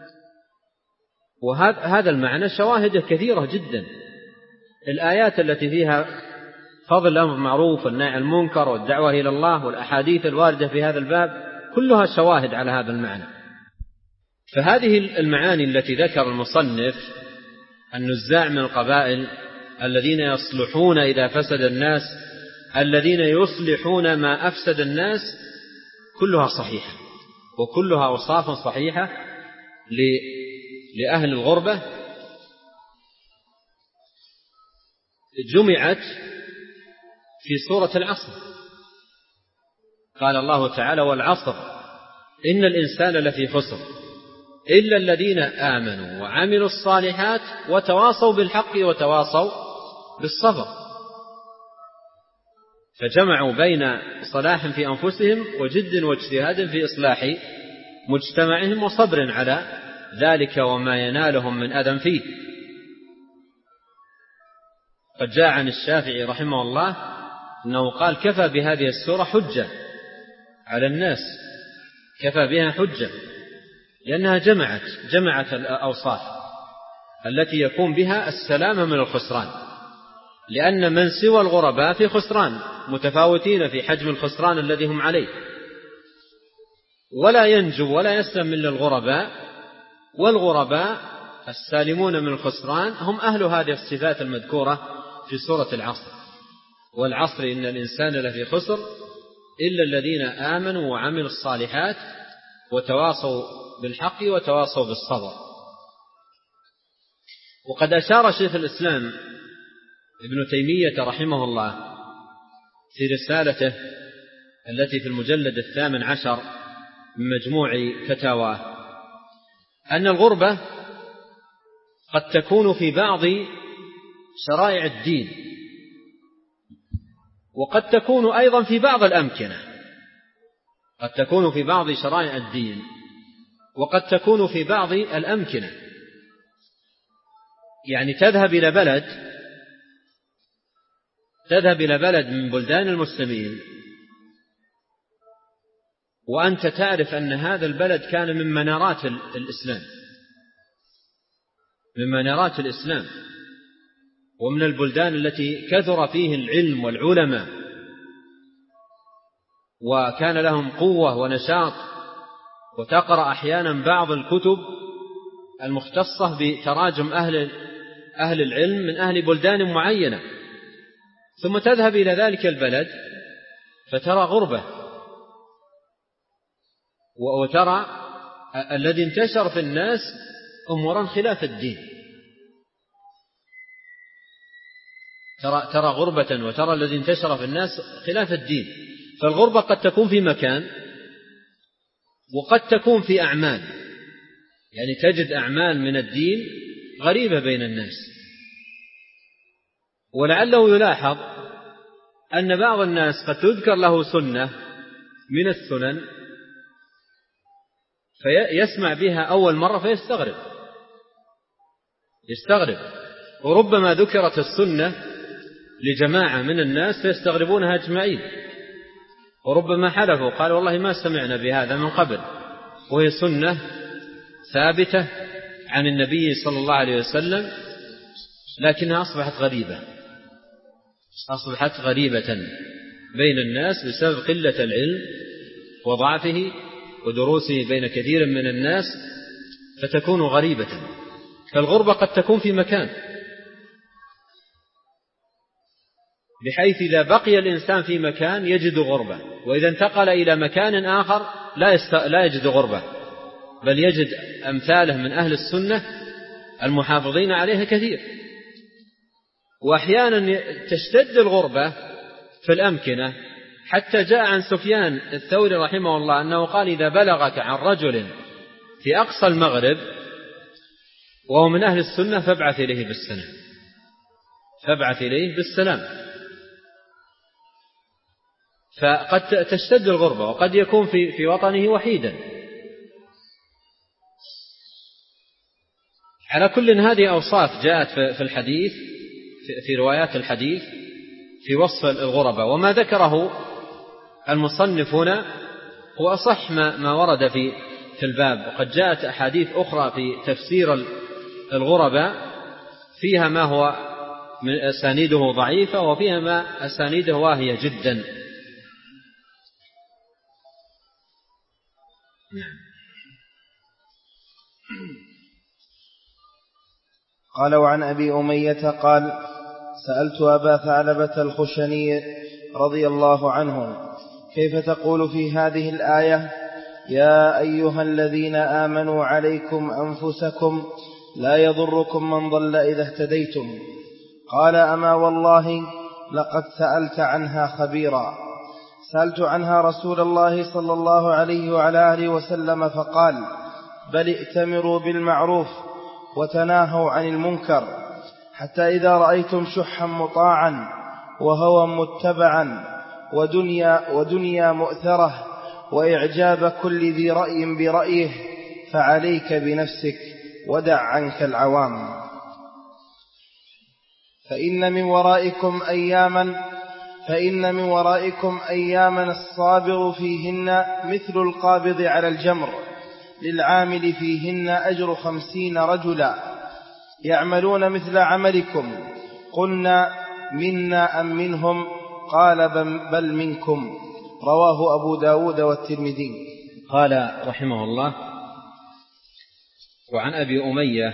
وهذا المعنى شواهده كثيرة جدا. الآيات التي فيها فضل الأمر بالمعروف والنهي عن المنكر والدعوة إلى الله والأحاديث الواردة في هذا الباب كلها شواهد على هذا المعنى. فهذه المعاني التي ذكر المصنف النزاع من القبائل الذين يصلحون إذا فسد الناس الذين يصلحون ما أفسد الناس كلها صحيحة وكلها أوصاف صحيحة لأهل الغربة جمعت في سورة العصر. قال الله تعالى والعصر إن الإنسان لفي خسر إلا الذين آمنوا وعملوا الصالحات وتواصوا بالحق وتواصوا بالصبر. فجمعوا بين صلاح في أنفسهم وجد واجتهاد في إصلاح مجتمعهم وصبر على ذلك وما ينالهم من أذى فيه. قد جاء عن الشافعي رحمه الله أنه قال كفى بهذه السورة حجة على الناس كفى بها حجة لأنها جمعت جمعت الأوصاف التي يكون بها السلامة من الخسران، لأن من سوى الغرباء في خسران متفاوتين في حجم الخسران الذي هم عليه، ولا ينجو ولا يسلم من الغرباء. والغرباء السالمون من الخسران هم أهل هذه الصفات المذكورة في سورة العصر. والعصر إن الإنسان لفي خسر إلا الذين آمنوا وعملوا الصالحات وتواصوا بالحق وتواصوا بالصبر. وقد أشار شيخ الإسلام ابن تيمية رحمه الله في رسالته التي في المجلد الثامن عشر من مجموع فتاواه أن الغربة قد تكون في بعض شرائع الدين وقد تكون أيضا في بعض الأمكنة قد تكون في بعض شرائع الدين وقد تكون في بعض الأمكنة. يعني تذهب إلى بلد تذهب إلى بلد من بلدان المسلمين وأنت تعرف أن هذا البلد كان من منارات الإسلام من منارات الإسلام ومن البلدان التي كثر فيه العلم والعلماء وكان لهم قوة ونشاط، وتقرأ أحيانا بعض الكتب المختصة بتراجم أهل أهل العلم من أهل بلدان معينة، ثم تذهب إلى ذلك البلد فترى غربة وترى الذي انتشر في الناس أمورا خلاف الدين. ترى ترى غربة وترى الذي انتشر في الناس خلاف الدين. فالغربة قد تكون في مكان وقد تكون في أعمال، يعني تجد أعمال من الدين غريبة بين الناس. ولعله يلاحظ أن بعض الناس قد تذكر له سنة من السنن فيسمع بها أول مرة فيستغرب يستغرب وربما ذكرت السنة لجماعة من الناس فيستغربونها أجمعين، وربما حلفوا قال والله ما سمعنا بهذا من قبل، وهي سنة ثابتة عن النبي صلى الله عليه وسلم، لكنها أصبحت غريبة أصبحت غريبة بين الناس بسبب قلة العلم وضعفه ودروسه بين كثير من الناس، فتكون غريبة. فالغربة قد تكون في مكان بحيث إذا بقي الإنسان في مكان يجد غربة، وإذا انتقل إلى مكان آخر لا, يست... لا يجد غربة، بل يجد أمثاله من أهل السنة المحافظين عليها كثير. وأحيانا تشتد الغربة في الأمكنة، حتى جاء عن سفيان الثوري رحمه الله أنه قال: إذا بلغك عن رجل في أقصى المغرب وهو من أهل السنة فابعث إليه بالسلام، فابعث إليه بالسلام. فقد تشتد الغربة، وقد يكون في في وطنه وحيدا. على كل هذه أوصاف جاءت في الحديث، في روايات الحديث في وصف الغربة. وما ذكره المصنف هنا هو أصح ما ورد في في الباب. وقد جاءت أحاديث أخرى في تفسير الغربة فيها ما هو من أسانيده ضعيفة، وفيها ما أسانيده واهية جدا. قال: وعن أبي أمية قال: سألت أبا ثعلبة الخشني رضي الله عنه: كيف تقول في هذه الآية: يا أيها الذين آمنوا عليكم أنفسكم لا يضركم من ضل إذا اهتديتم؟ قال: أما والله لقد سألت عنها خبيرا. سألت عنها رسول الله صلى الله عليه وعلى آله وسلم فقال: بل ائتمروا بالمعروف وتناهوا عن المنكر، حتى إذا رأيتم شحا مطاعا وهوى متبعا ودنيا, ودنيا مؤثرة وإعجاب كل ذي رأي برأيه فعليك بنفسك ودع عنك العوام، فإن من ورائكم أياما فإن من ورائكم أياما الصابر فيهن مثل القابض على الجمر، للعامل فيهن أجر خمسين رجلا يعملون مثل عملكم. قلنا: منا أم منهم؟ قال: بل منكم. رواه أبو داود والترمذي. قال رحمه الله: وعن أبي أمية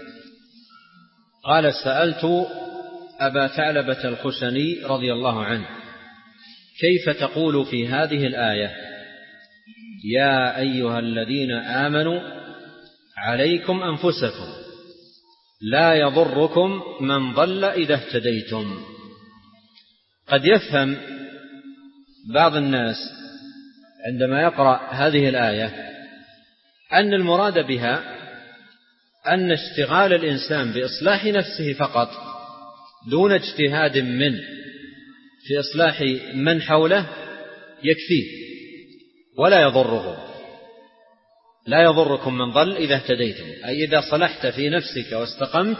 قال: سألت أبا ثعلبة الخشني رضي الله عنه: كيف تقول في هذه الآية: يا أيها الذين آمنوا عليكم أنفسكم لا يضركم من ضل إذا اهتديتم؟ قد يفهم بعض الناس عندما يقرأ هذه الآية أن المراد بها أن اشتغال الإنسان بإصلاح نفسه فقط دون اجتهاد منه في إصلاح من حوله يكفيه ولا يضره. لا يضركم من ضل إذا اهتديتم، أي إذا صلحت في نفسك واستقمت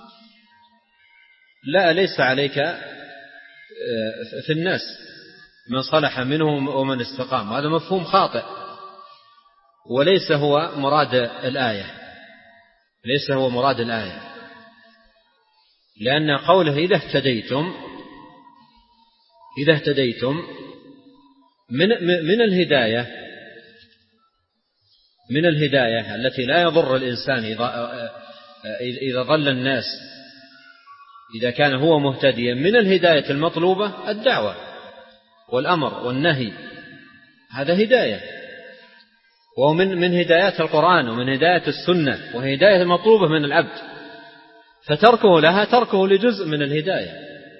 لا ليس عليك في الناس من صلح منهم ومن استقام. هذا مفهوم خاطئ وليس هو مراد الآية، ليس هو مراد الآية، لأن قوله إذا اهتديتم إذا اهتديتم من من الهداية من الهداية التي لا يضر الإنسان إذا إذا ضل الناس إذا كان هو مهتديا. من الهداية المطلوبة الدعوة والأمر والنهي، هذا هداية، ومن من هدايات القرآن ومن هداية السنة، وهداية المطلوبة من العبد، فتركه لها تركه لجزء من الهداية،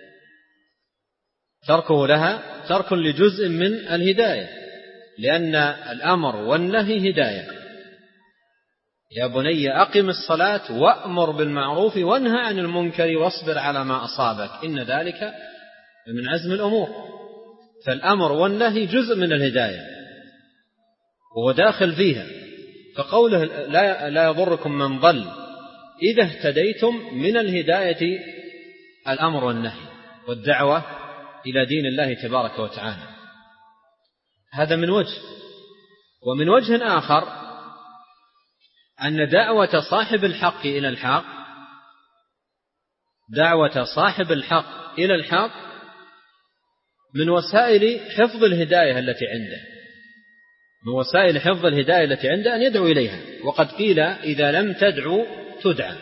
تركه لها ترك لجزء من الهداية، لأن الأمر والنهي هداية. يا بني أقم الصلاة وأمر بالمعروف وانهى عن المنكر واصبر على ما أصابك إن ذلك من عزم الأمور. فالأمر والنهي جزء من الهداية وهو داخل فيها. فقوله لا, لا يضركم من ضل إذا اهتديتم من الهداية الأمر والنهي والدعوة إلى دين الله تبارك وتعالى. هذا من وجه. ومن وجه آخر أن دعوة صاحب الحق إلى الحق دعوة صاحب الحق إلى الحق من وسائل حفظ الهداية التي عنده، من وسائل حفظ الهداية التي عنده أن يدعو إليها. وقد قيل إذا لم تدعو تدعى.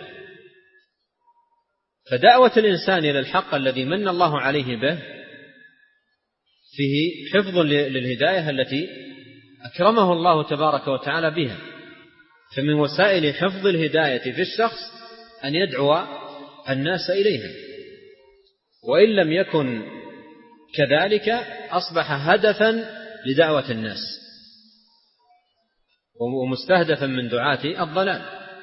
فدعوة الإنسان إلى الحق الذي من الله عليه به فيه حفظ للهداية التي أكرمه الله تبارك وتعالى بها. فمن وسائل حفظ الهداية في الشخص أن يدعو الناس إليها، وإن لم يكن كذلك أصبح هدفا لدعوة الناس ومستهدفا من دعاة الضلال.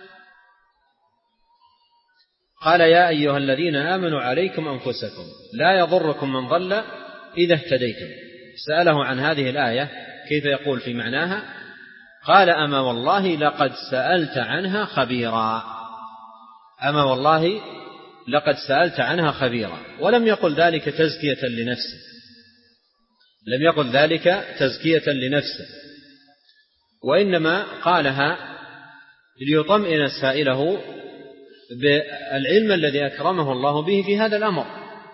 قال يا أيها الذين آمنوا عليكم أنفسكم لا يضركم من ضل إذا اهتديتم. سأله عن هذه الآية كيف يقول في معناها، قال أما والله لقد سألت عنها خبيرا. أما والله لقد سألت عنها خبيرا، ولم يقل ذلك تزكية لنفسه، لم يقل ذلك تزكية لنفسه، وإنما قالها ليطمئن سائله بالعلم الذي أكرمه الله به في هذا الأمر،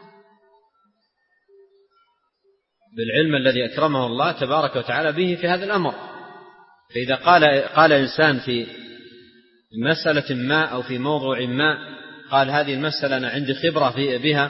بالعلم الذي أكرمه الله تبارك وتعالى به في هذا الأمر. فإذا قال قال إنسان في مسألة ما أو في موضوع ما، قال هذه المسألة أنا عندي خبرة في بها،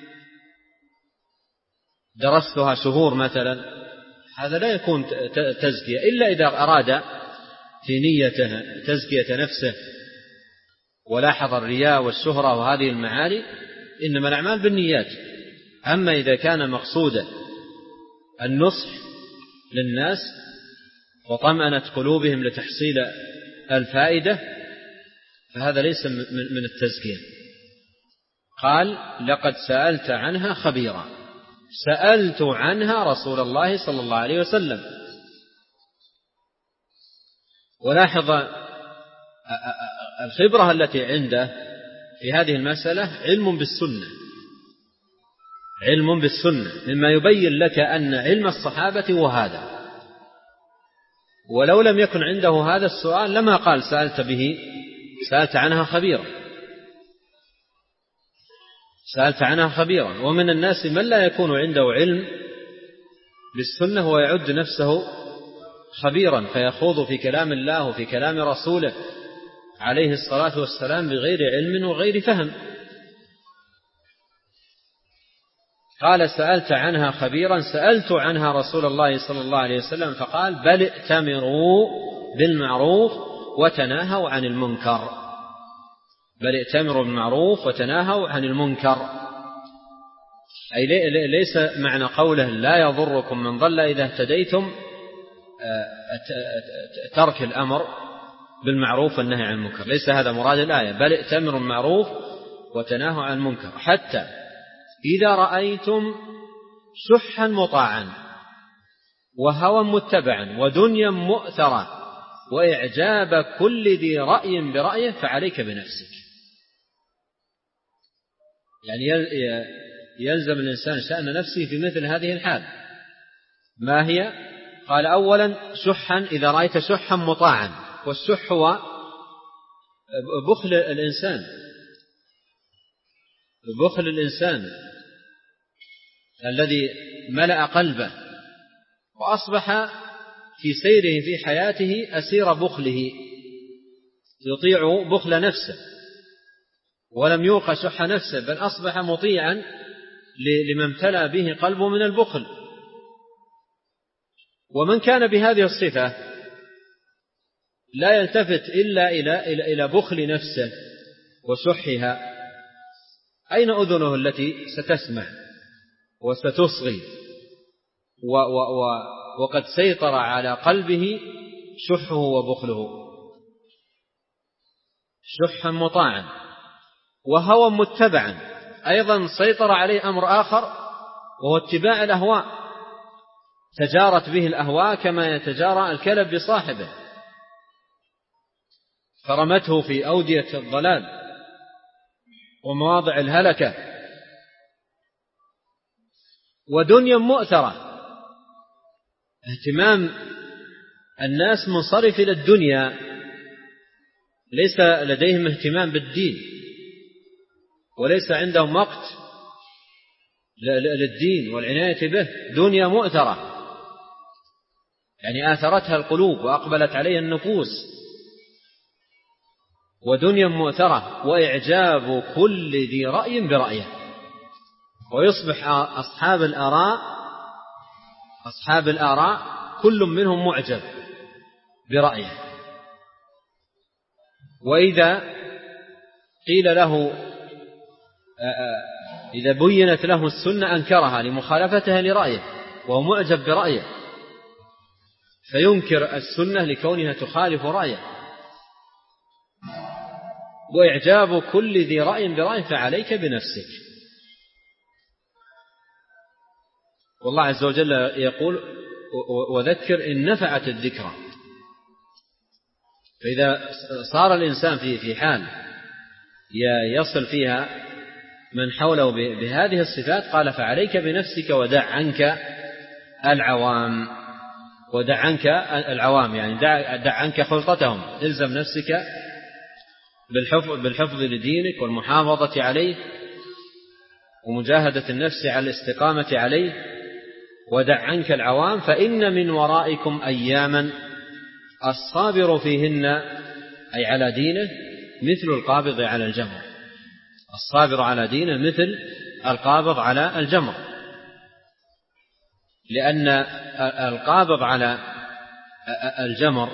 درستها شهور مثلا، هذا لا يكون تزكية إلا إذا أراد في نيته تزكية نفسه ولاحظ الرياء والشهرة وهذه المعاني، إنما الأعمال بالنيات. أما إذا كان مقصودا النصح للناس وطمأنة قلوبهم لتحصيل الفائدة فهذا ليس من التزكية. قال لقد سألت عنها خبيرا، سألت عنها رسول الله صلى الله عليه وسلم. ولاحظ الخبرة التي عنده في هذه المسألة علم بالسنة، علم بالسنة مما يبين لك أن علم الصحابة هو هذا، ولو لم يكن عنده هذا السؤال لما قال سألت به سألت عنها خبيرا، سألت عنها خبيرا. ومن الناس من لا يكون عنده علم بالسنة ويعد نفسه خبيرا، فيخوض في كلام الله وفي كلام رسوله عليه الصلاة والسلام بغير علم وغير فهم. قال سألت عنها خبيرا، سألت عنها رسول الله صلى الله عليه وسلم فقال بل ائتمروا بالمعروف وتناهوا عن المنكر، بل ائتمروا بالمعروف وتناهوا عن المنكر. أي ليس معنى قوله لا يضركم من ضل إذا اهتديتم ترك الأمر بالمعروف والنهي عن المنكر، ليس هذا مراد الآية، بل ائتمروا بالمعروف وتناهوا عن المنكر، حتى إذا رأيتم شحا مطاعا وهوى متبعا ودنيا مؤثرة وإعجاب كل ذي رأي برأيه فعليك بنفسك. يعني يلزم الإنسان شأن نفسه في مثل هذه الحال. ما هي؟ قال أولا شحا، إذا رأيت شحا مطاعا، والشح هو بخل الإنسان، بخل الإنسان الذي ملأ قلبه وأصبح في سيره في حياته أسير بخله، يطيع بخل نفسه ولم يوق شح نفسه، بل أصبح مطيعا لما امتلأ به قلبه من البخل. ومن كان بهذه الصفة لا يلتفت إلا إلى, إلى, إلى بخل نفسه وشحها، أين أذنه التي ستسمع وستصغي و و و وقد سيطر على قلبه شحه وبخله. شحا مطاعا وهوى متبعا، أيضا سيطر عليه أمر آخر وهو اتباع الأهواء، تجارت به الأهواء كما يتجارى الكلب بصاحبه، فرمته في أودية الضلال ومواضع الهلكة. ودنيا مؤثرة، اهتمام الناس منصرف إلى الدنيا، ليس لديهم اهتمام بالدين، وليس عندهم وقت للدين والعناية به. دنيا مؤثرة يعني آثرتها القلوب وأقبلت عليها النفوس. ودنيا مؤثرة وإعجاب كل ذي رأي برأيه، ويصبح أصحاب الآراء أصحاب الآراء كل منهم معجب برأيه. وإذا قيل له إذا بينت له السنة أنكرها لمخالفتها لرأيه، وهو معجب برأيه، فينكر السنة لكونها تخالف رأيه. وإعجاب كل ذي رأي برأيه فعليك بنفسك. والله عز وجل يقول وذكر إن نفعت الذكرى. فإذا صار الإنسان في في حال يصل فيها من حوله بهذه الصفات قال فعليك بنفسك ودع عنك العوام. ودع عنك العوام يعني دع, دع عنك خلطتهم، الزم نفسك بالحفظ, بالحفظ لدينك والمحافظة عليه ومجاهدة النفس على الاستقامة عليه. ودع عنك العوام فإن من ورائكم أياما الصابر فيهن أي على دينه مثل القابض على الجمر. الصابر على دينه مثل القابض على الجمر، لأن القابض على الجمر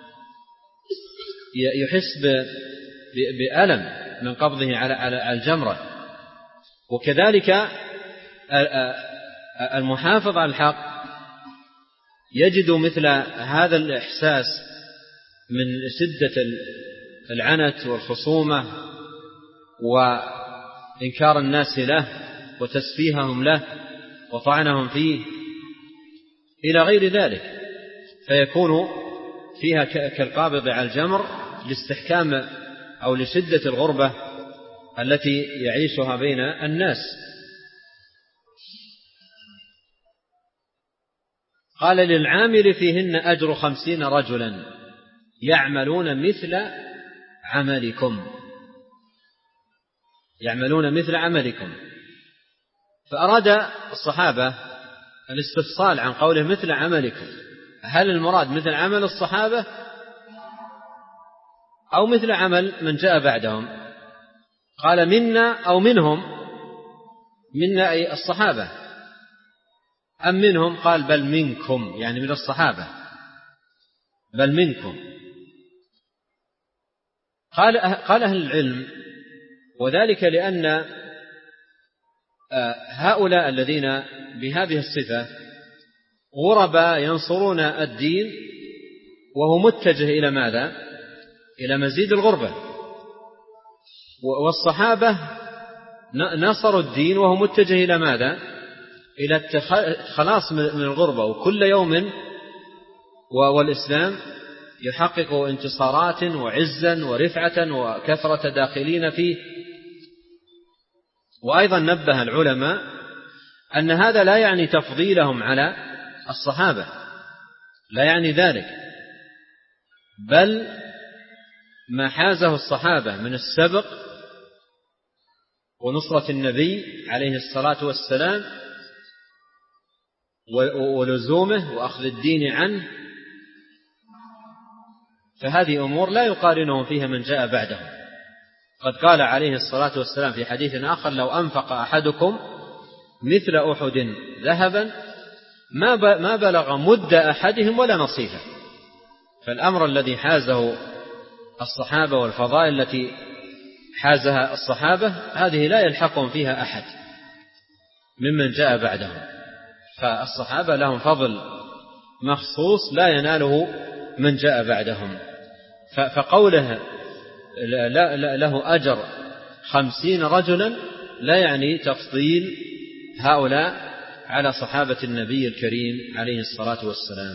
يحس بألم من قبضه على الجمرة، وكذلك المحافظ على الحق يجد مثل هذا الإحساس من شدة العنت والخصومة وإنكار الناس له وتسفيههم له وطعنهم فيه إلى غير ذلك، فيكون فيها كالقابض على الجمر لاستحكام أو لشدة الغربة التي يعيشها بين الناس. قال للعامل فيهن أجر خمسين رجلا يعملون مثل عملكم يعملون مثل عملكم. فأراد الصحابة الاستفصال عن قوله مثل عملكم، هل المراد مثل عمل الصحابة أو مثل عمل من جاء بعدهم؟ قال منا أو منهم. منا أي الصحابة، أم منهم؟ قال بل منكم يعني من الصحابة، بل منكم. قال قال أهل العلم وذلك لأن هؤلاء الذين بهذه الصفة غرباء ينصرون الدين وهو متجه إلى ماذا؟ إلى مزيد الغربة. والصحابة نصروا الدين وهو متجه إلى ماذا؟ إلى الخلاص من الغربة، وكل يوم والإسلام يحقق انتصارات وعزا ورفعة وكثرة داخلين فيه. وأيضا نبه العلماء أن هذا لا يعني تفضيلهم على الصحابة، لا يعني ذلك، بل ما حازه الصحابة من السبق ونصرة النبي عليه الصلاة والسلام ولزومه وأخذ الدين عنه، فهذه أمور لا يقارنهم فيها من جاء بعدهم. قد قال عليه الصلاة والسلام في حديث آخر لو أنفق أحدكم مثل أحد ذهبا ما بلغ مد أحدهم ولا نصيفه. فالأمر الذي حازه الصحابة والفضائل التي حازها الصحابة هذه لا يلحقهم فيها أحد ممن جاء بعدهم، فالصحابة لهم فضل مخصوص لا يناله من جاء بعدهم. فقوله له أجر خمسين رجلا لا يعني تفضيل هؤلاء على صحابة النبي الكريم عليه الصلاة والسلام.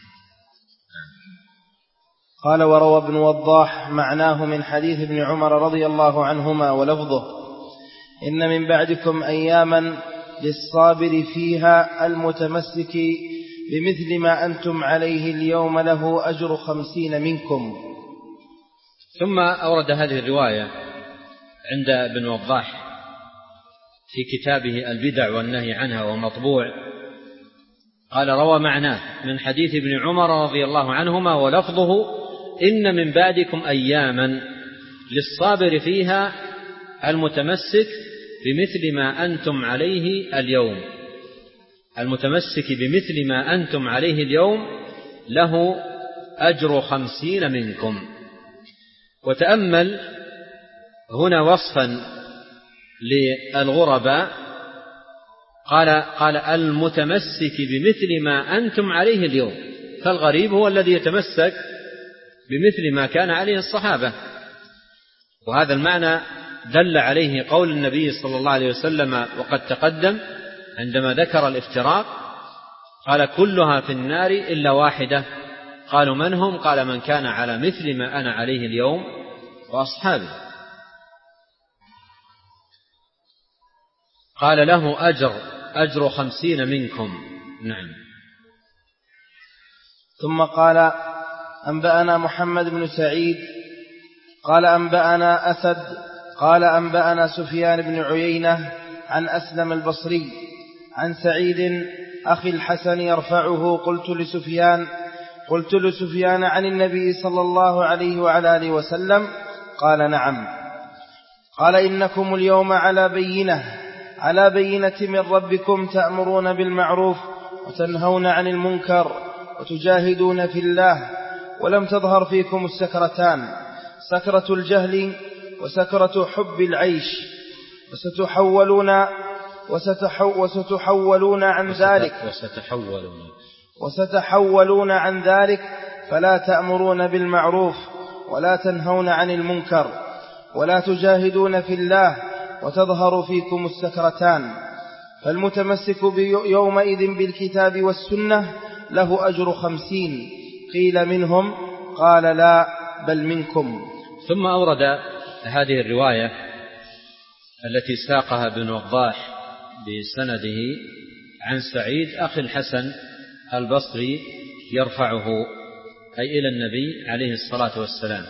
قال وروى ابن وضاح معناه من حديث ابن عمر رضي الله عنهما ولفظه إن من بعدكم أياما للصابر فيها المتمسك بمثل ما أنتم عليه اليوم له أجر خمسين منكم. ثم أورد هذه الرواية عند ابن وضاح في كتابه البدع والنهي عنها ومطبوع. قال روى معناه من حديث ابن عمر رضي الله عنهما ولفظه إن من بعدكم أياما للصابر فيها المتمسك بمثل ما أنتم عليه اليوم. المتمسك بمثل ما أنتم عليه اليوم له أجر خمسين منكم. وتأمل هنا وصفا للغرباء، قال قال المتمسك بمثل ما أنتم عليه اليوم، فالغريب هو الذي يتمسك بمثل ما كان عليه الصحابة. وهذا المعنى دل عليه قول النبي صلى الله عليه وسلم وقد تقدم عندما ذكر الافتراق، قال كلها في النار إلا واحدة. قالوا من هم؟ قال من كان على مثل ما أنا عليه اليوم وأصحابي. قال له أجر أجر خمسين منكم. نعم. ثم قال أنبأنا محمد بن سعيد قال أنبأنا أسد قال أنبأنا سفيان بن عيينة عن أسلم البصري عن سعيد أخي الحسن يرفعه قلت لسفيان قلت لسفيان عن النبي صلى الله عليه وعلى آله وسلم قال نعم. قال إنكم اليوم على بينة على بينة من ربكم تأمرون بالمعروف وتنهون عن المنكر وتجاهدون في الله ولم تظهر فيكم السكرتان سكرة الجهل وسكرة حب العيش وستحولون وستحو وستحولون عن ذلك وستحولون وستحولون عن ذلك فلا تأمرون بالمعروف ولا تنهون عن المنكر ولا تجاهدون في الله وتظهر فيكم السكرتان. فالمتمسك يومئذ بالكتاب والسنة له أجر خمسين. قيل منهم؟ قال لا بل منكم. ثم أورد هذه الرواية التي ساقها ابن وضاح بسنده عن سعيد أخي الحسن البصري يرفعه أي إلى النبي عليه الصلاة والسلام،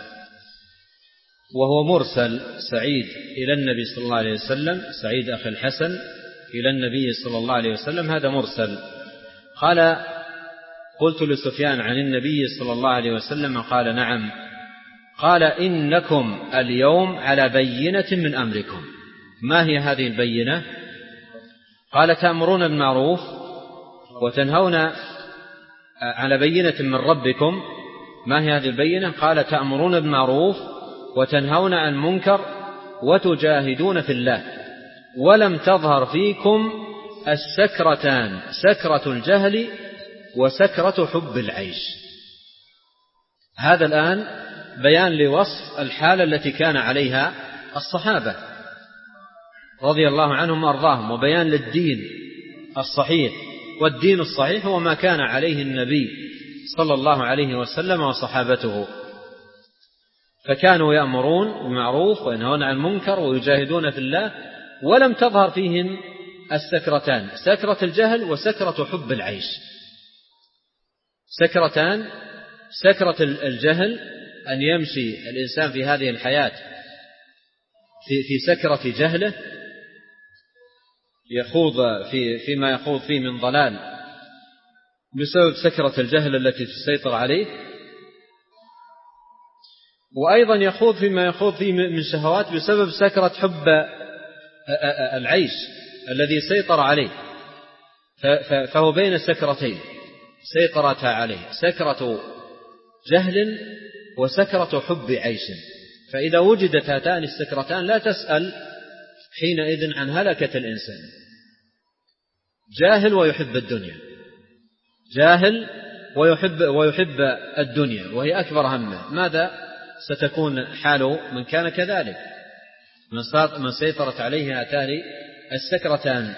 وهو مرسل. سعيد إلى النبي صلى الله عليه وسلم، سعيد أخي الحسن إلى النبي صلى الله عليه وسلم، هذا مرسل. قال قلت لسفيان عن النبي صلى الله عليه وسلم قال نعم. قال إنكم اليوم على بينة من أمركم. ما هي هذه البينة؟ قال تأمرون بالمعروف وتنهون على بينة من ربكم. ما هي هذه البينة؟ قال تأمرون بالمعروف وتنهون عن المنكر وتجاهدون في الله ولم تظهر فيكم السكرتان سكرة الجهل وسكرة حب العيش. هذا الآن بيان لوصف الحالة التي كان عليها الصحابة رضي الله عنهم وأرضاهم، وبيان للدين الصحيح. والدين الصحيح هو ما كان عليه النبي صلى الله عليه وسلم وصحابته، فكانوا يأمرون بالمعروف وينهون عن المنكر ويجاهدون في الله ولم تظهر فيهم السكرتان سكرة الجهل وسكرة حب العيش. سكرتان: سكرة الجهل أن يمشي الإنسان في هذه الحياة في في سكرة جهله، يخوض في فيما يخوض فيه من ضلال بسبب سكرة الجهل التي تسيطر عليه، وأيضا يخوض فيما يخوض فيه من شهوات بسبب سكرة حب العيش الذي سيطر عليه، فهو بين سكرتين سيطرتها عليه، سكرة جهل وسكرة حب عيش. فإذا وجدت هاتان السكرتان لا تسأل حينئذ عن هلكة الإنسان. جاهل ويحب الدنيا، جاهل ويحب, ويحب الدنيا وهي أكبر همه، ماذا ستكون حاله من كان كذلك؟ من سيطرت عليه هاتان السكرتان.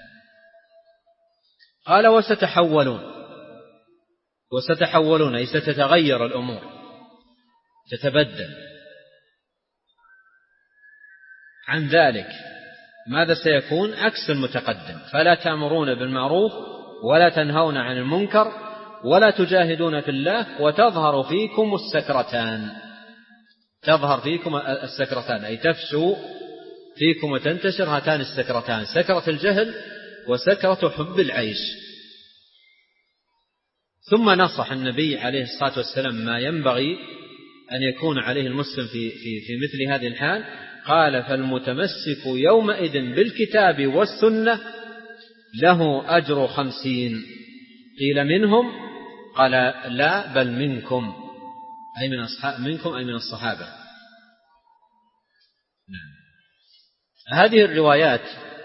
قال وستحولون، وستحولون أي ستتغير الأمور، تتبدل عن ذلك. ماذا سيكون؟ عكس المتقدم. فلا تأمرون بالمعروف ولا تنهون عن المنكر ولا تجاهدون في الله وتظهر فيكم السكرتان. تظهر فيكم السكرتان أي تفشو فيكم وتنتشر هاتان السكرتان، سكرة الجهل وسكرة حب العيش. ثم نصح النبي عليه الصلاة والسلام ما ينبغي أن يكون عليه المسلم في, في, في مثل هذه الحال. قال فالمتمسك يومئذ بالكتاب والسنة له أجر خمسين. قيل منهم؟ قال لا، بل منكم، أي من أصحاب منكم أي من الصحابة. هذه الروايات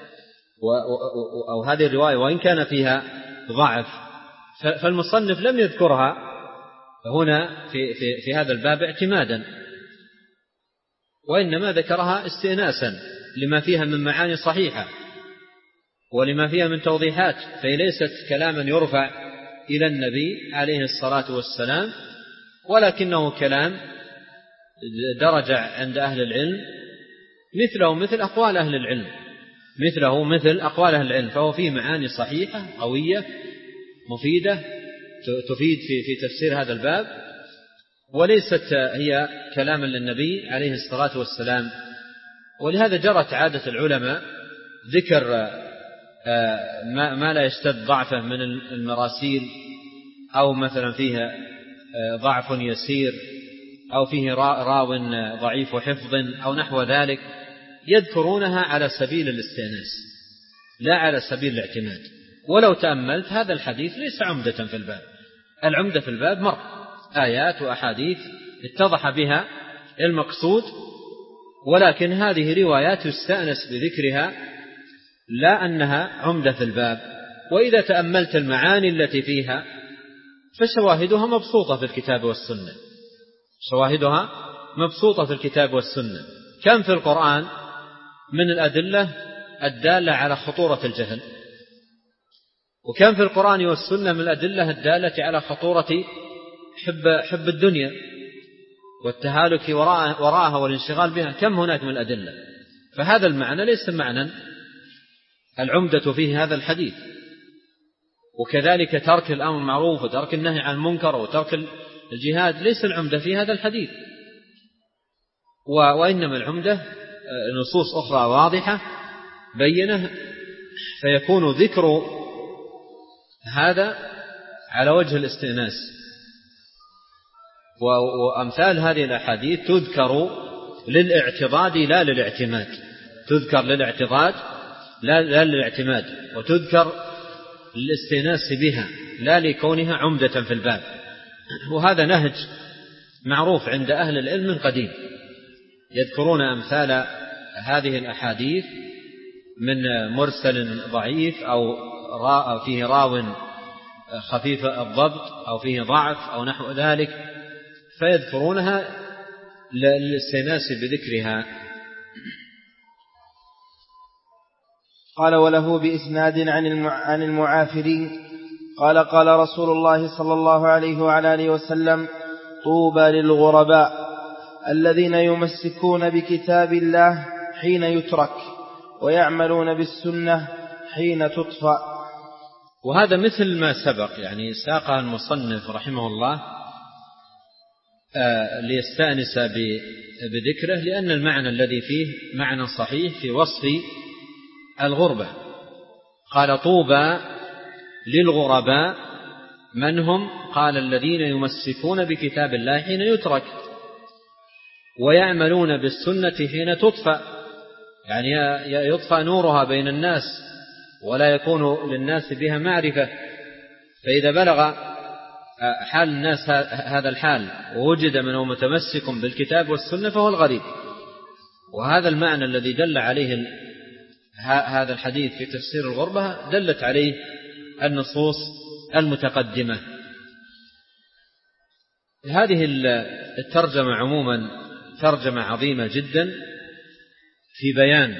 أو هذه الرواية وإن كان فيها ضعف فالمصنف لم يذكرها هنا في, في, في هذا الباب اعتمادا، وإنما ذكرها استئناسا لما فيها من معاني صحيحة ولما فيها من توضيحات، فهي ليست كلاما يرفع إلى النبي عليه الصلاة والسلام، ولكنه كلام درج عند أهل العلم مثله مثل أقوال أهل العلم مثله مثل أقوال أهل العلم فهو فيه معاني صحيحة قوية مفيدة تفيد في في تفسير هذا الباب، وليست هي كلاما للنبي عليه الصلاة والسلام. ولهذا جرت عادة العلماء ذكر ما لا يشتد ضعفه من المراسيل، أو مثلا فيها ضعف يسير، أو فيه راو ضعيف حفظ أو نحو ذلك، يذكرونها على سبيل الاستئناس لا على سبيل الاعتماد. ولو تأملت هذا الحديث ليس عمدة في الباب، العمدة في الباب مر آيات وأحاديث اتضح بها المقصود، ولكن هذه روايات يستأنس بذكرها لا أنها عمدة في الباب. وإذا تأملت المعاني التي فيها فشواهدها مبسوطة في الكتاب والسنة، شواهدها مبسوطة في الكتاب والسنة. كم في القرآن من الأدلة الدالة على خطورة الجهل، وكم في القرآن والسنة من الأدلة الدالة على خطورة حب, حب الدنيا والتهالك وراءها والانشغال بها، كم هناك من الأدلة. فهذا المعنى ليس معنى العمدة فيه هذا الحديث. وكذلك ترك الأمر معروف وترك النهي عن المنكر وترك الجهاد ليس العمدة في هذا الحديث، وإنما العمدة نصوص أخرى واضحة بينة، فيكون ذكر هذا على وجه الاستئناس. وأمثال هذه الأحاديث تذكر للاعتضاد لا للاعتماد، تذكر للاعتضاد لا للاعتماد، وتذكر للاستئناس بها لا لكونها عمدة في الباب. وهذا نهج معروف عند أهل العلم من قديم، يذكرون أمثال هذه الأحاديث من مرسل ضعيف أو فيه راو خفيف الضبط أو فيه ضعف أو نحو ذلك، فيذكرونها للاستئناس بذكرها. قال وله بإسناد عن المعافرين قال قال رسول الله صلى الله عليه وعلى آله وسلم: طوبى للغرباء الذين يمسكون بكتاب الله حين يترك ويعملون بالسنة حين تطفأ. وهذا مثل ما سبق، يعني ساقها المصنف رحمه الله آه ليستأنس بذكره، لأن المعنى الذي فيه معنى صحيح في وصف الغربة. قال: طوبى للغرباء، من هم؟ قال: الذين يمسكون بكتاب الله حين يترك ويعملون بالسنة حين تطفأ، يعني يطفأ نورها بين الناس ولا يكون للناس بها معرفة. فإذا بلغ حال الناس هذا الحال ووجد من هو متمسك بالكتاب والسنة فهو الغريب. وهذا المعنى الذي دل عليه هذا الحديث في تفسير الغربة دلت عليه النصوص المتقدمة. هذه الترجمة عموما ترجمة عظيمة جدا في بيان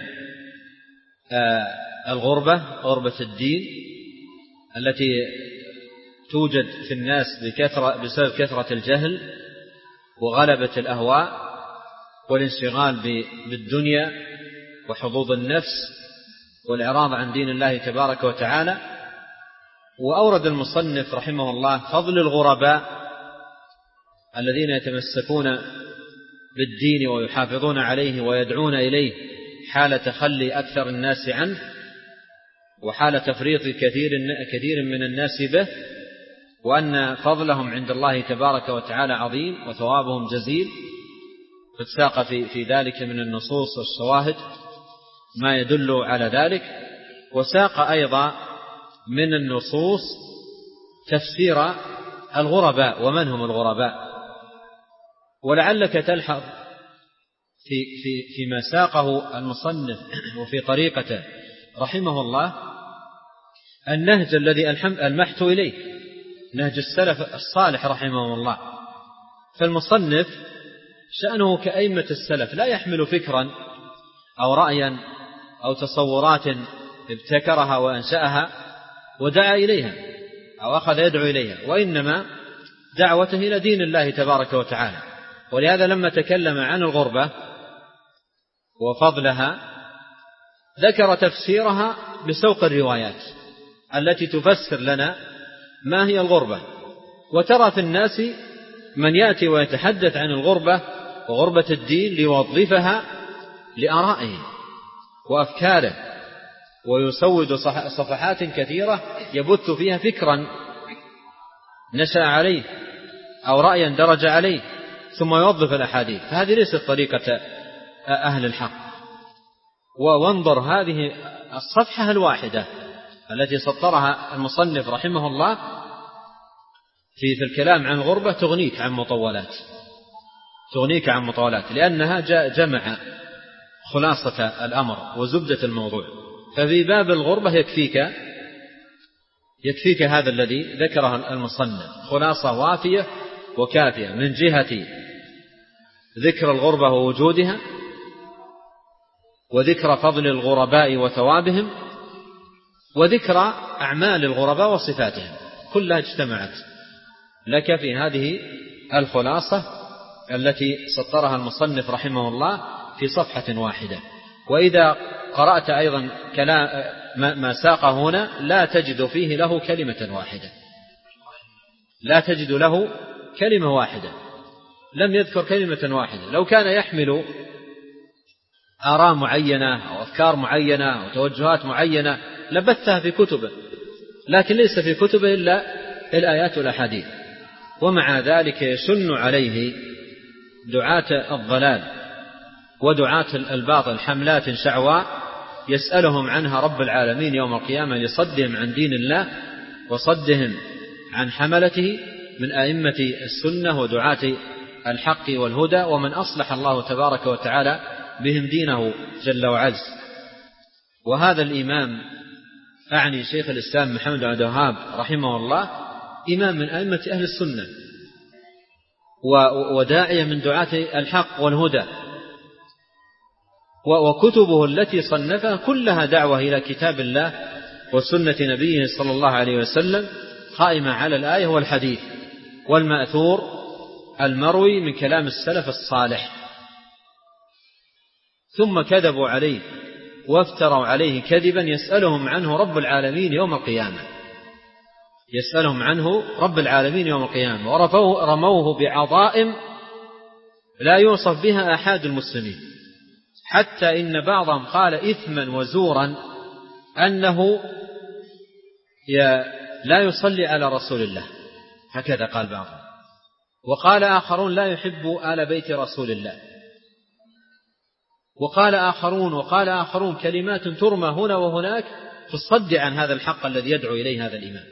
الغربة، غربة الدين التي توجد في الناس بكثرة بسبب كثرة الجهل وغلبة الأهواء والانشغال بالدنيا وحظوظ النفس والإعراض عن دين الله تبارك وتعالى. وأورد المصنف رحمه الله فضل الغرباء الذين يتمسكون بالدين ويحافظون عليه ويدعون إليه حال تخلي أكثر الناس عنه وحال تفريط كثير كثير من الناس به، وأن فضلهم عند الله تبارك وتعالى عظيم وثوابهم جزيل. قد ساق في, في ذلك من النصوص والشواهد ما يدل على ذلك. وساق أيضا من النصوص تفسير الغرباء ومن هم الغرباء. ولعلك تلحظ في في فيما ساقه المصنف وفي طريقته رحمه الله النهج الذي ألمحت إليه، نهج السلف الصالح رحمه الله. فالمصنف شأنه كأئمة السلف، لا يحمل فكرا أو رأيا أو تصورات ابتكرها وأنشأها ودعا إليها أو أخذ يدعو إليها، وإنما دعوته إلى دين الله تبارك وتعالى. ولهذا لما تكلم عن الغربة وفضلها ذكر تفسيرها بسوق الروايات التي تفسر لنا ما هي الغربة. وترى في الناس من يأتي ويتحدث عن الغربة وغربة الدين ليوظفها لآرائه وأفكاره، ويسود صفحات كثيرة يبث فيها فكرا نشأ عليه أو رأيا درج عليه ثم يوظف الأحاديث. فهذه ليست طريقة أهل الحق. وانظر هذه الصفحة الواحدة التي سطرها المصنف رحمه الله في في الكلام عن الغربة تغنيك عن مطولات تغنيك عن مطولات لأنها جمع خلاصة الأمر وزبدة الموضوع. ففي باب الغربة يكفيك يكفيك هذا الذي ذكره المصنف، خلاصة وافية وكافية من جهة ذكر الغربة ووجودها، وذكر فضل الغرباء وثوابهم، وذكر أعمال الغرباء وصفاتهم، كلها اجتمعت لك في هذه الخلاصة التي سطرها المصنف رحمه الله في صفحة واحدة. وإذا قرأت أيضا كلام ما ساق هنا لا تجد فيه له كلمة واحدة لا تجد له كلمة واحدة لم يذكر كلمة واحدة. لو كان يحمل آراء معينة أو أفكار معينة أو توجهات معينة لبثها في كتبه، لكن ليس في كتبه إلا الآيات والأحاديث. ومع ذلك يشن عليه دعاة الضلال ودعاة الباطل حملات شعواء يسألهم عنها رب العالمين يوم القيامة لصدهم عن دين الله وصدهم عن حملته من أئمة السنة ودعاة الحق والهدى، ومن أصلح الله تبارك وتعالى بهم دينه جل وعز. وهذا الإمام أعني شيخ الإسلام محمد بن عبد الوهاب رحمه الله إمام من أئمة أهل السنة وداعية من دعاة الحق والهدى، وكتبه التي صنفها كلها دعوة إلى كتاب الله وسنة نبيه صلى الله عليه وسلم قائمة على الآية والحديث والمأثور المروي من كلام السلف الصالح. ثم كذبوا عليه وافتروا عليه كذبا يسألهم عنه رب العالمين يوم القيامة يسألهم عنه رب العالمين يوم القيامة ورموه بعظائم لا يوصف بها أحد المسلمين، حتى إن بعضهم قال إثما وزورا أنه لا يصلي على رسول الله، هكذا قال بعضهم. وقال آخرون لا يحب آل بيت رسول الله، وقال آخرون وقال آخرون كلمات ترمى هنا وهناك في الصد عن هذا الحق الذي يدعو إليه هذا الإمام.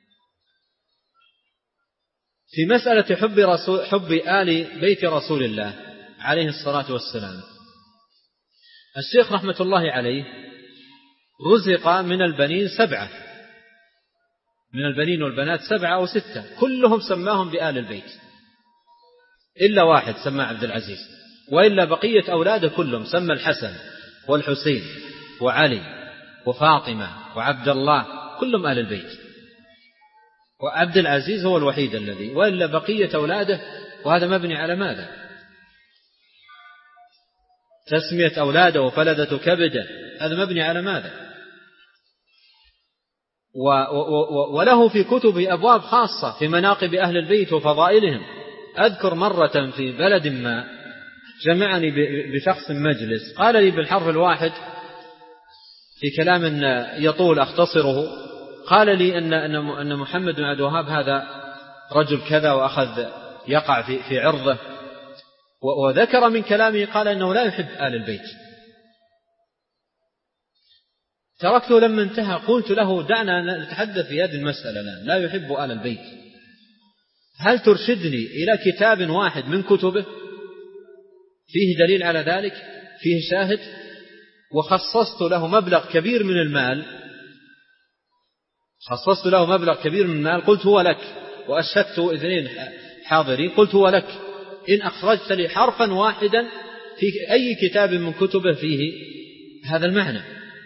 في مسألة حب, رسول حب آل بيت رسول الله عليه الصلاة والسلام، الشيخ رحمة الله عليه رزق من البنين سبعة من البنين والبنات سبعة أو ستة كلهم سماهم بآل البيت إلا واحد سمى عبد العزيز، وإلا بقية أولاده كلهم سمى الحسن والحسين وعلي وفاطمة وعبد الله كلهم آل البيت، وعبد العزيز هو الوحيد الذي، وإلا بقية أولاده. وهذا مبني على ماذا؟ تسمية أولاده وفلدة كبده، هذا مبني على ماذا؟ و و وله في كتبه أبواب خاصة في مناقب أهل البيت وفضائلهم. أذكر مرة في بلد ما جمعني بشخص مجلس قال لي بالحرف الواحد في كلام يطول أختصره، قال لي أن أن محمد بن عبد الوهاب هذا رجل كذا وأخذ يقع في في عرضه، وذكر من كلامه قال أنه لا يحب آل البيت. تركته لما انتهى. قلت له دعنا نتحدث في هذه المسألة الآن، لا يحب آل البيت، هل ترشدني إلى كتاب واحد من كتبه فيه دليل على ذلك، فيه شاهد؟ وخصصت له مبلغ كبير من المال، خصصت له مبلغ كبير من المال، قلت هو لك، وأشهدت اثنين حاضرين، قلت هو لك إن أخرجت لي حرفا واحدا في أي كتاب من كتبه فيه هذا المعنى.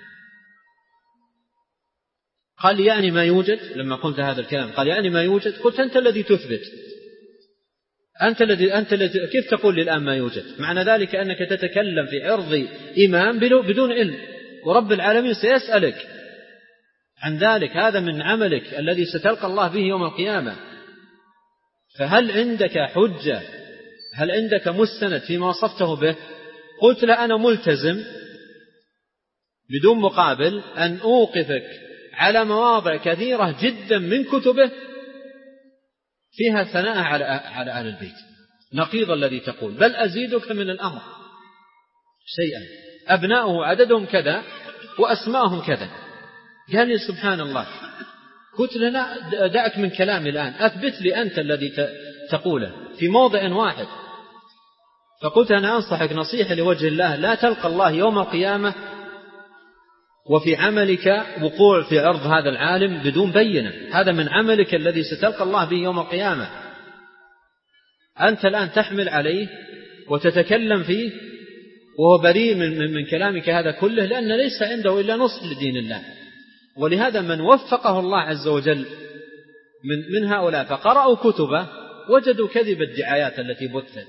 قال يعني ما يوجد. لما قلت هذا الكلام قال يعني ما يوجد. قلت أنت الذي تثبت، أنت الذي أنت الذي كيف تقول لي الآن ما يوجد؟ معنى ذلك أنك تتكلم في عرض إمام بدون علم، ورب العالمين سيسألك عن ذلك، هذا من عملك الذي ستلقى الله به يوم القيامة. فهل عندك حجة، هل عندك مستند فيما وصفته به؟ قلت لا، أنا ملتزم بدون مقابل أن أوقفك على مواضع كثيرة جدا من كتبه فيها ثناء على على أهل البيت نقيض الذي تقول، بل أزيدك من الأمر شيئا، أبناؤه عددهم كذا وأسماءهم كذا. قال لي سبحان الله. قلت له لا، دعك من كلامي الآن، أثبت لي أنت الذي تقوله في موضع واحد. فقلت أنا أنصحك نصيحة لوجه الله، لا تلقى الله يوم القيامة وفي عملك وقوع في عرض هذا العالم بدون بينة، هذا من عملك الذي ستلقى الله به يوم القيامة. أنت الآن تحمل عليه وتتكلم فيه وهو بريء من, من كلامك هذا كله، لأن ليس عنده إلا نصح لدين الله. ولهذا من وفقه الله عز وجل من, من هؤلاء فقرأوا كتبه وجدوا كذب الدعايات التي بثت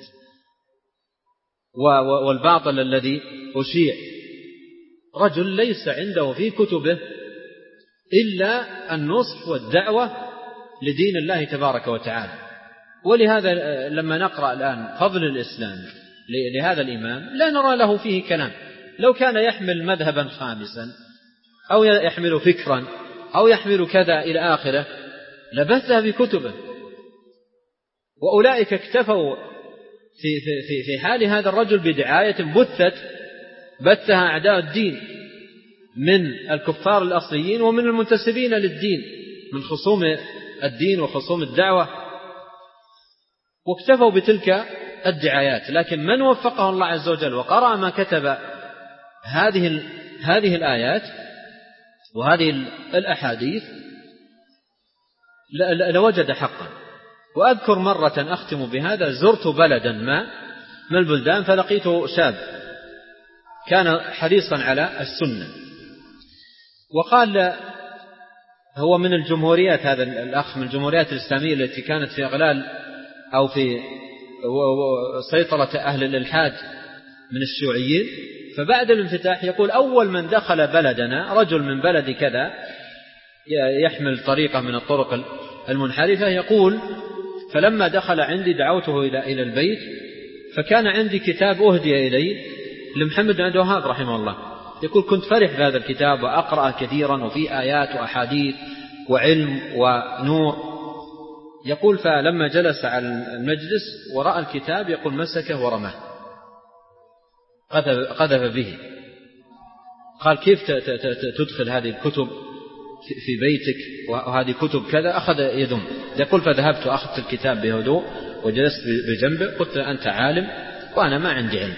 والباطل الذي أشيع. رجل ليس عنده في كتبه إلا النصح والدعوة لدين الله تبارك وتعالى. ولهذا لما نقرأ الآن فضل الإسلام لهذا الإمام لا نرى له فيه كلام. لو كان يحمل مذهبا خامسا أو يحمل فكرا أو يحمل كذا إلى آخره لبثها بكتبه. وأولئك اكتفوا في, في, في حال هذا الرجل بدعاية بثت بثها أعداء الدين من الكفار الأصليين ومن المنتسبين للدين من خصوم الدين وخصوم الدعوة، واكتفوا بتلك الدعايات. لكن من وفقه الله عز وجل وقرأ ما كتب هذه هذه الآيات وهذه الأحاديث لوجد حقا. وأذكر مرة أختم بهذا، زرت بلدا ما من البلدان فلقيت شاب كان حريصا على السنة، وقال هو من الجمهوريات، هذا الأخ من الجمهوريات الإسلامية التي كانت في إغلال أو في سيطرة أهل الإلحاد من الشيوعيين. فبعد الانفتاح يقول أول من دخل بلدنا رجل من بلد كذا يحمل طريقة من الطرق المنحرفة، يقول فلما دخل عندي دعوته إلى البيت فكان عندي كتاب أهدي إلي لمحمد بن عبد الوهاب رحمه الله. يقول كنت فرح بهذا الكتاب وأقرأ كثيرا وفي آيات وأحاديث وعلم ونور. يقول فلما جلس على المجلس ورأى الكتاب يقول مسكه ورماه، قذف به. قال كيف تدخل هذه الكتب في بيتك وهذه كتب كذا؟ أخذ يدم. يقول فذهبت أخذت الكتاب بهدوء وجلست بجنبه، قلت أنت عالم وأنا ما عندي علم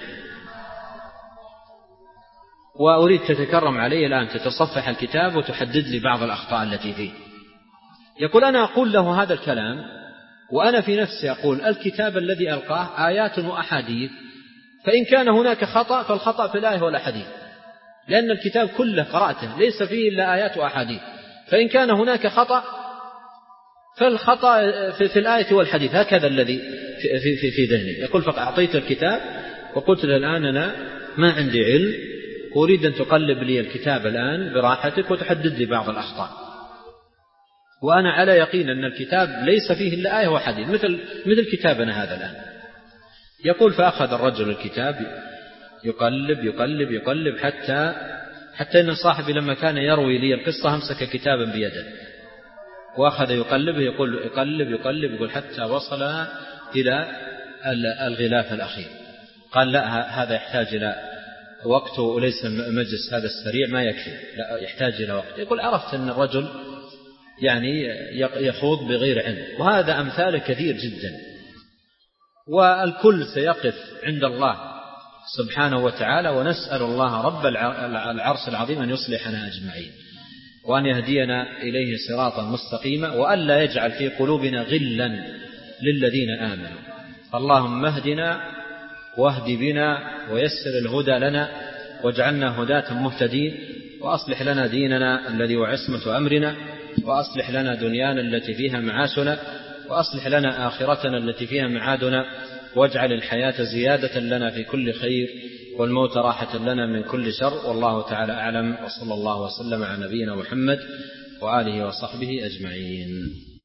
وأريد تتكرم علي الآن تتصفح الكتاب وتحدد لي بعض الأخطاء التي فيه. يقول أنا أقول له هذا الكلام وأنا في نفسي أقول الكتاب الذي ألقاه آيات وأحاديث، فإن كان هناك خطأ فالخطأ في الآية والأحاديث، لأن الكتاب كله قرأته ليس فيه إلا آيات وأحاديث، فإن كان هناك خطأ فالخطأ في الآية والحديث، هكذا الذي في, في, في ذهني. يقول فأعطيت الكتاب وقلت له الآن أنا ما عندي علم، أريد أن تقلب لي الكتاب الآن براحتك وتحدد لي بعض الأخطاء، وأنا على يقين أن الكتاب ليس فيه إلا آية وحديث مثل مثل كتابنا هذا الآن. يقول فأخذ الرجل الكتاب يقلب يقلب يقلب حتى حتى إن صاحبي لما كان يروي لي القصة أمسك كتابا بيده وأخذ يقلب يقول يقلب يقلب يقول حتى وصل إلى الغلاف الأخير. قال لا، هذا يحتاج إلى وقته ليس المجلس هذا السريع ما يكفي، لا يحتاج إلى وقت. يقول عرفت أن الرجل يعني يخوض بغير علم، وهذا أمثال كثير جدا، والكل سيقف عند الله سبحانه وتعالى، ونسأل الله رب العرش العظيم أن يصلحنا أجمعين وأن يهدينا إليه صراطا مستقيما، وأن لا يجعل في قلوبنا غلا للذين آمنوا. اللهم اهدنا واهد بنا ويسر الهدى لنا واجعلنا هداة مهتدين، وأصلح لنا ديننا الذي هو عصمة أمرنا، وأصلح لنا دنيانا التي فيها معاشنا، وأصلح لنا آخرتنا التي فيها معادنا، واجعل الحياة زيادة لنا في كل خير والموت راحة لنا من كل شر. والله تعالى أعلم، وصلى الله وسلم على نبينا محمد وآله وصحبه أجمعين.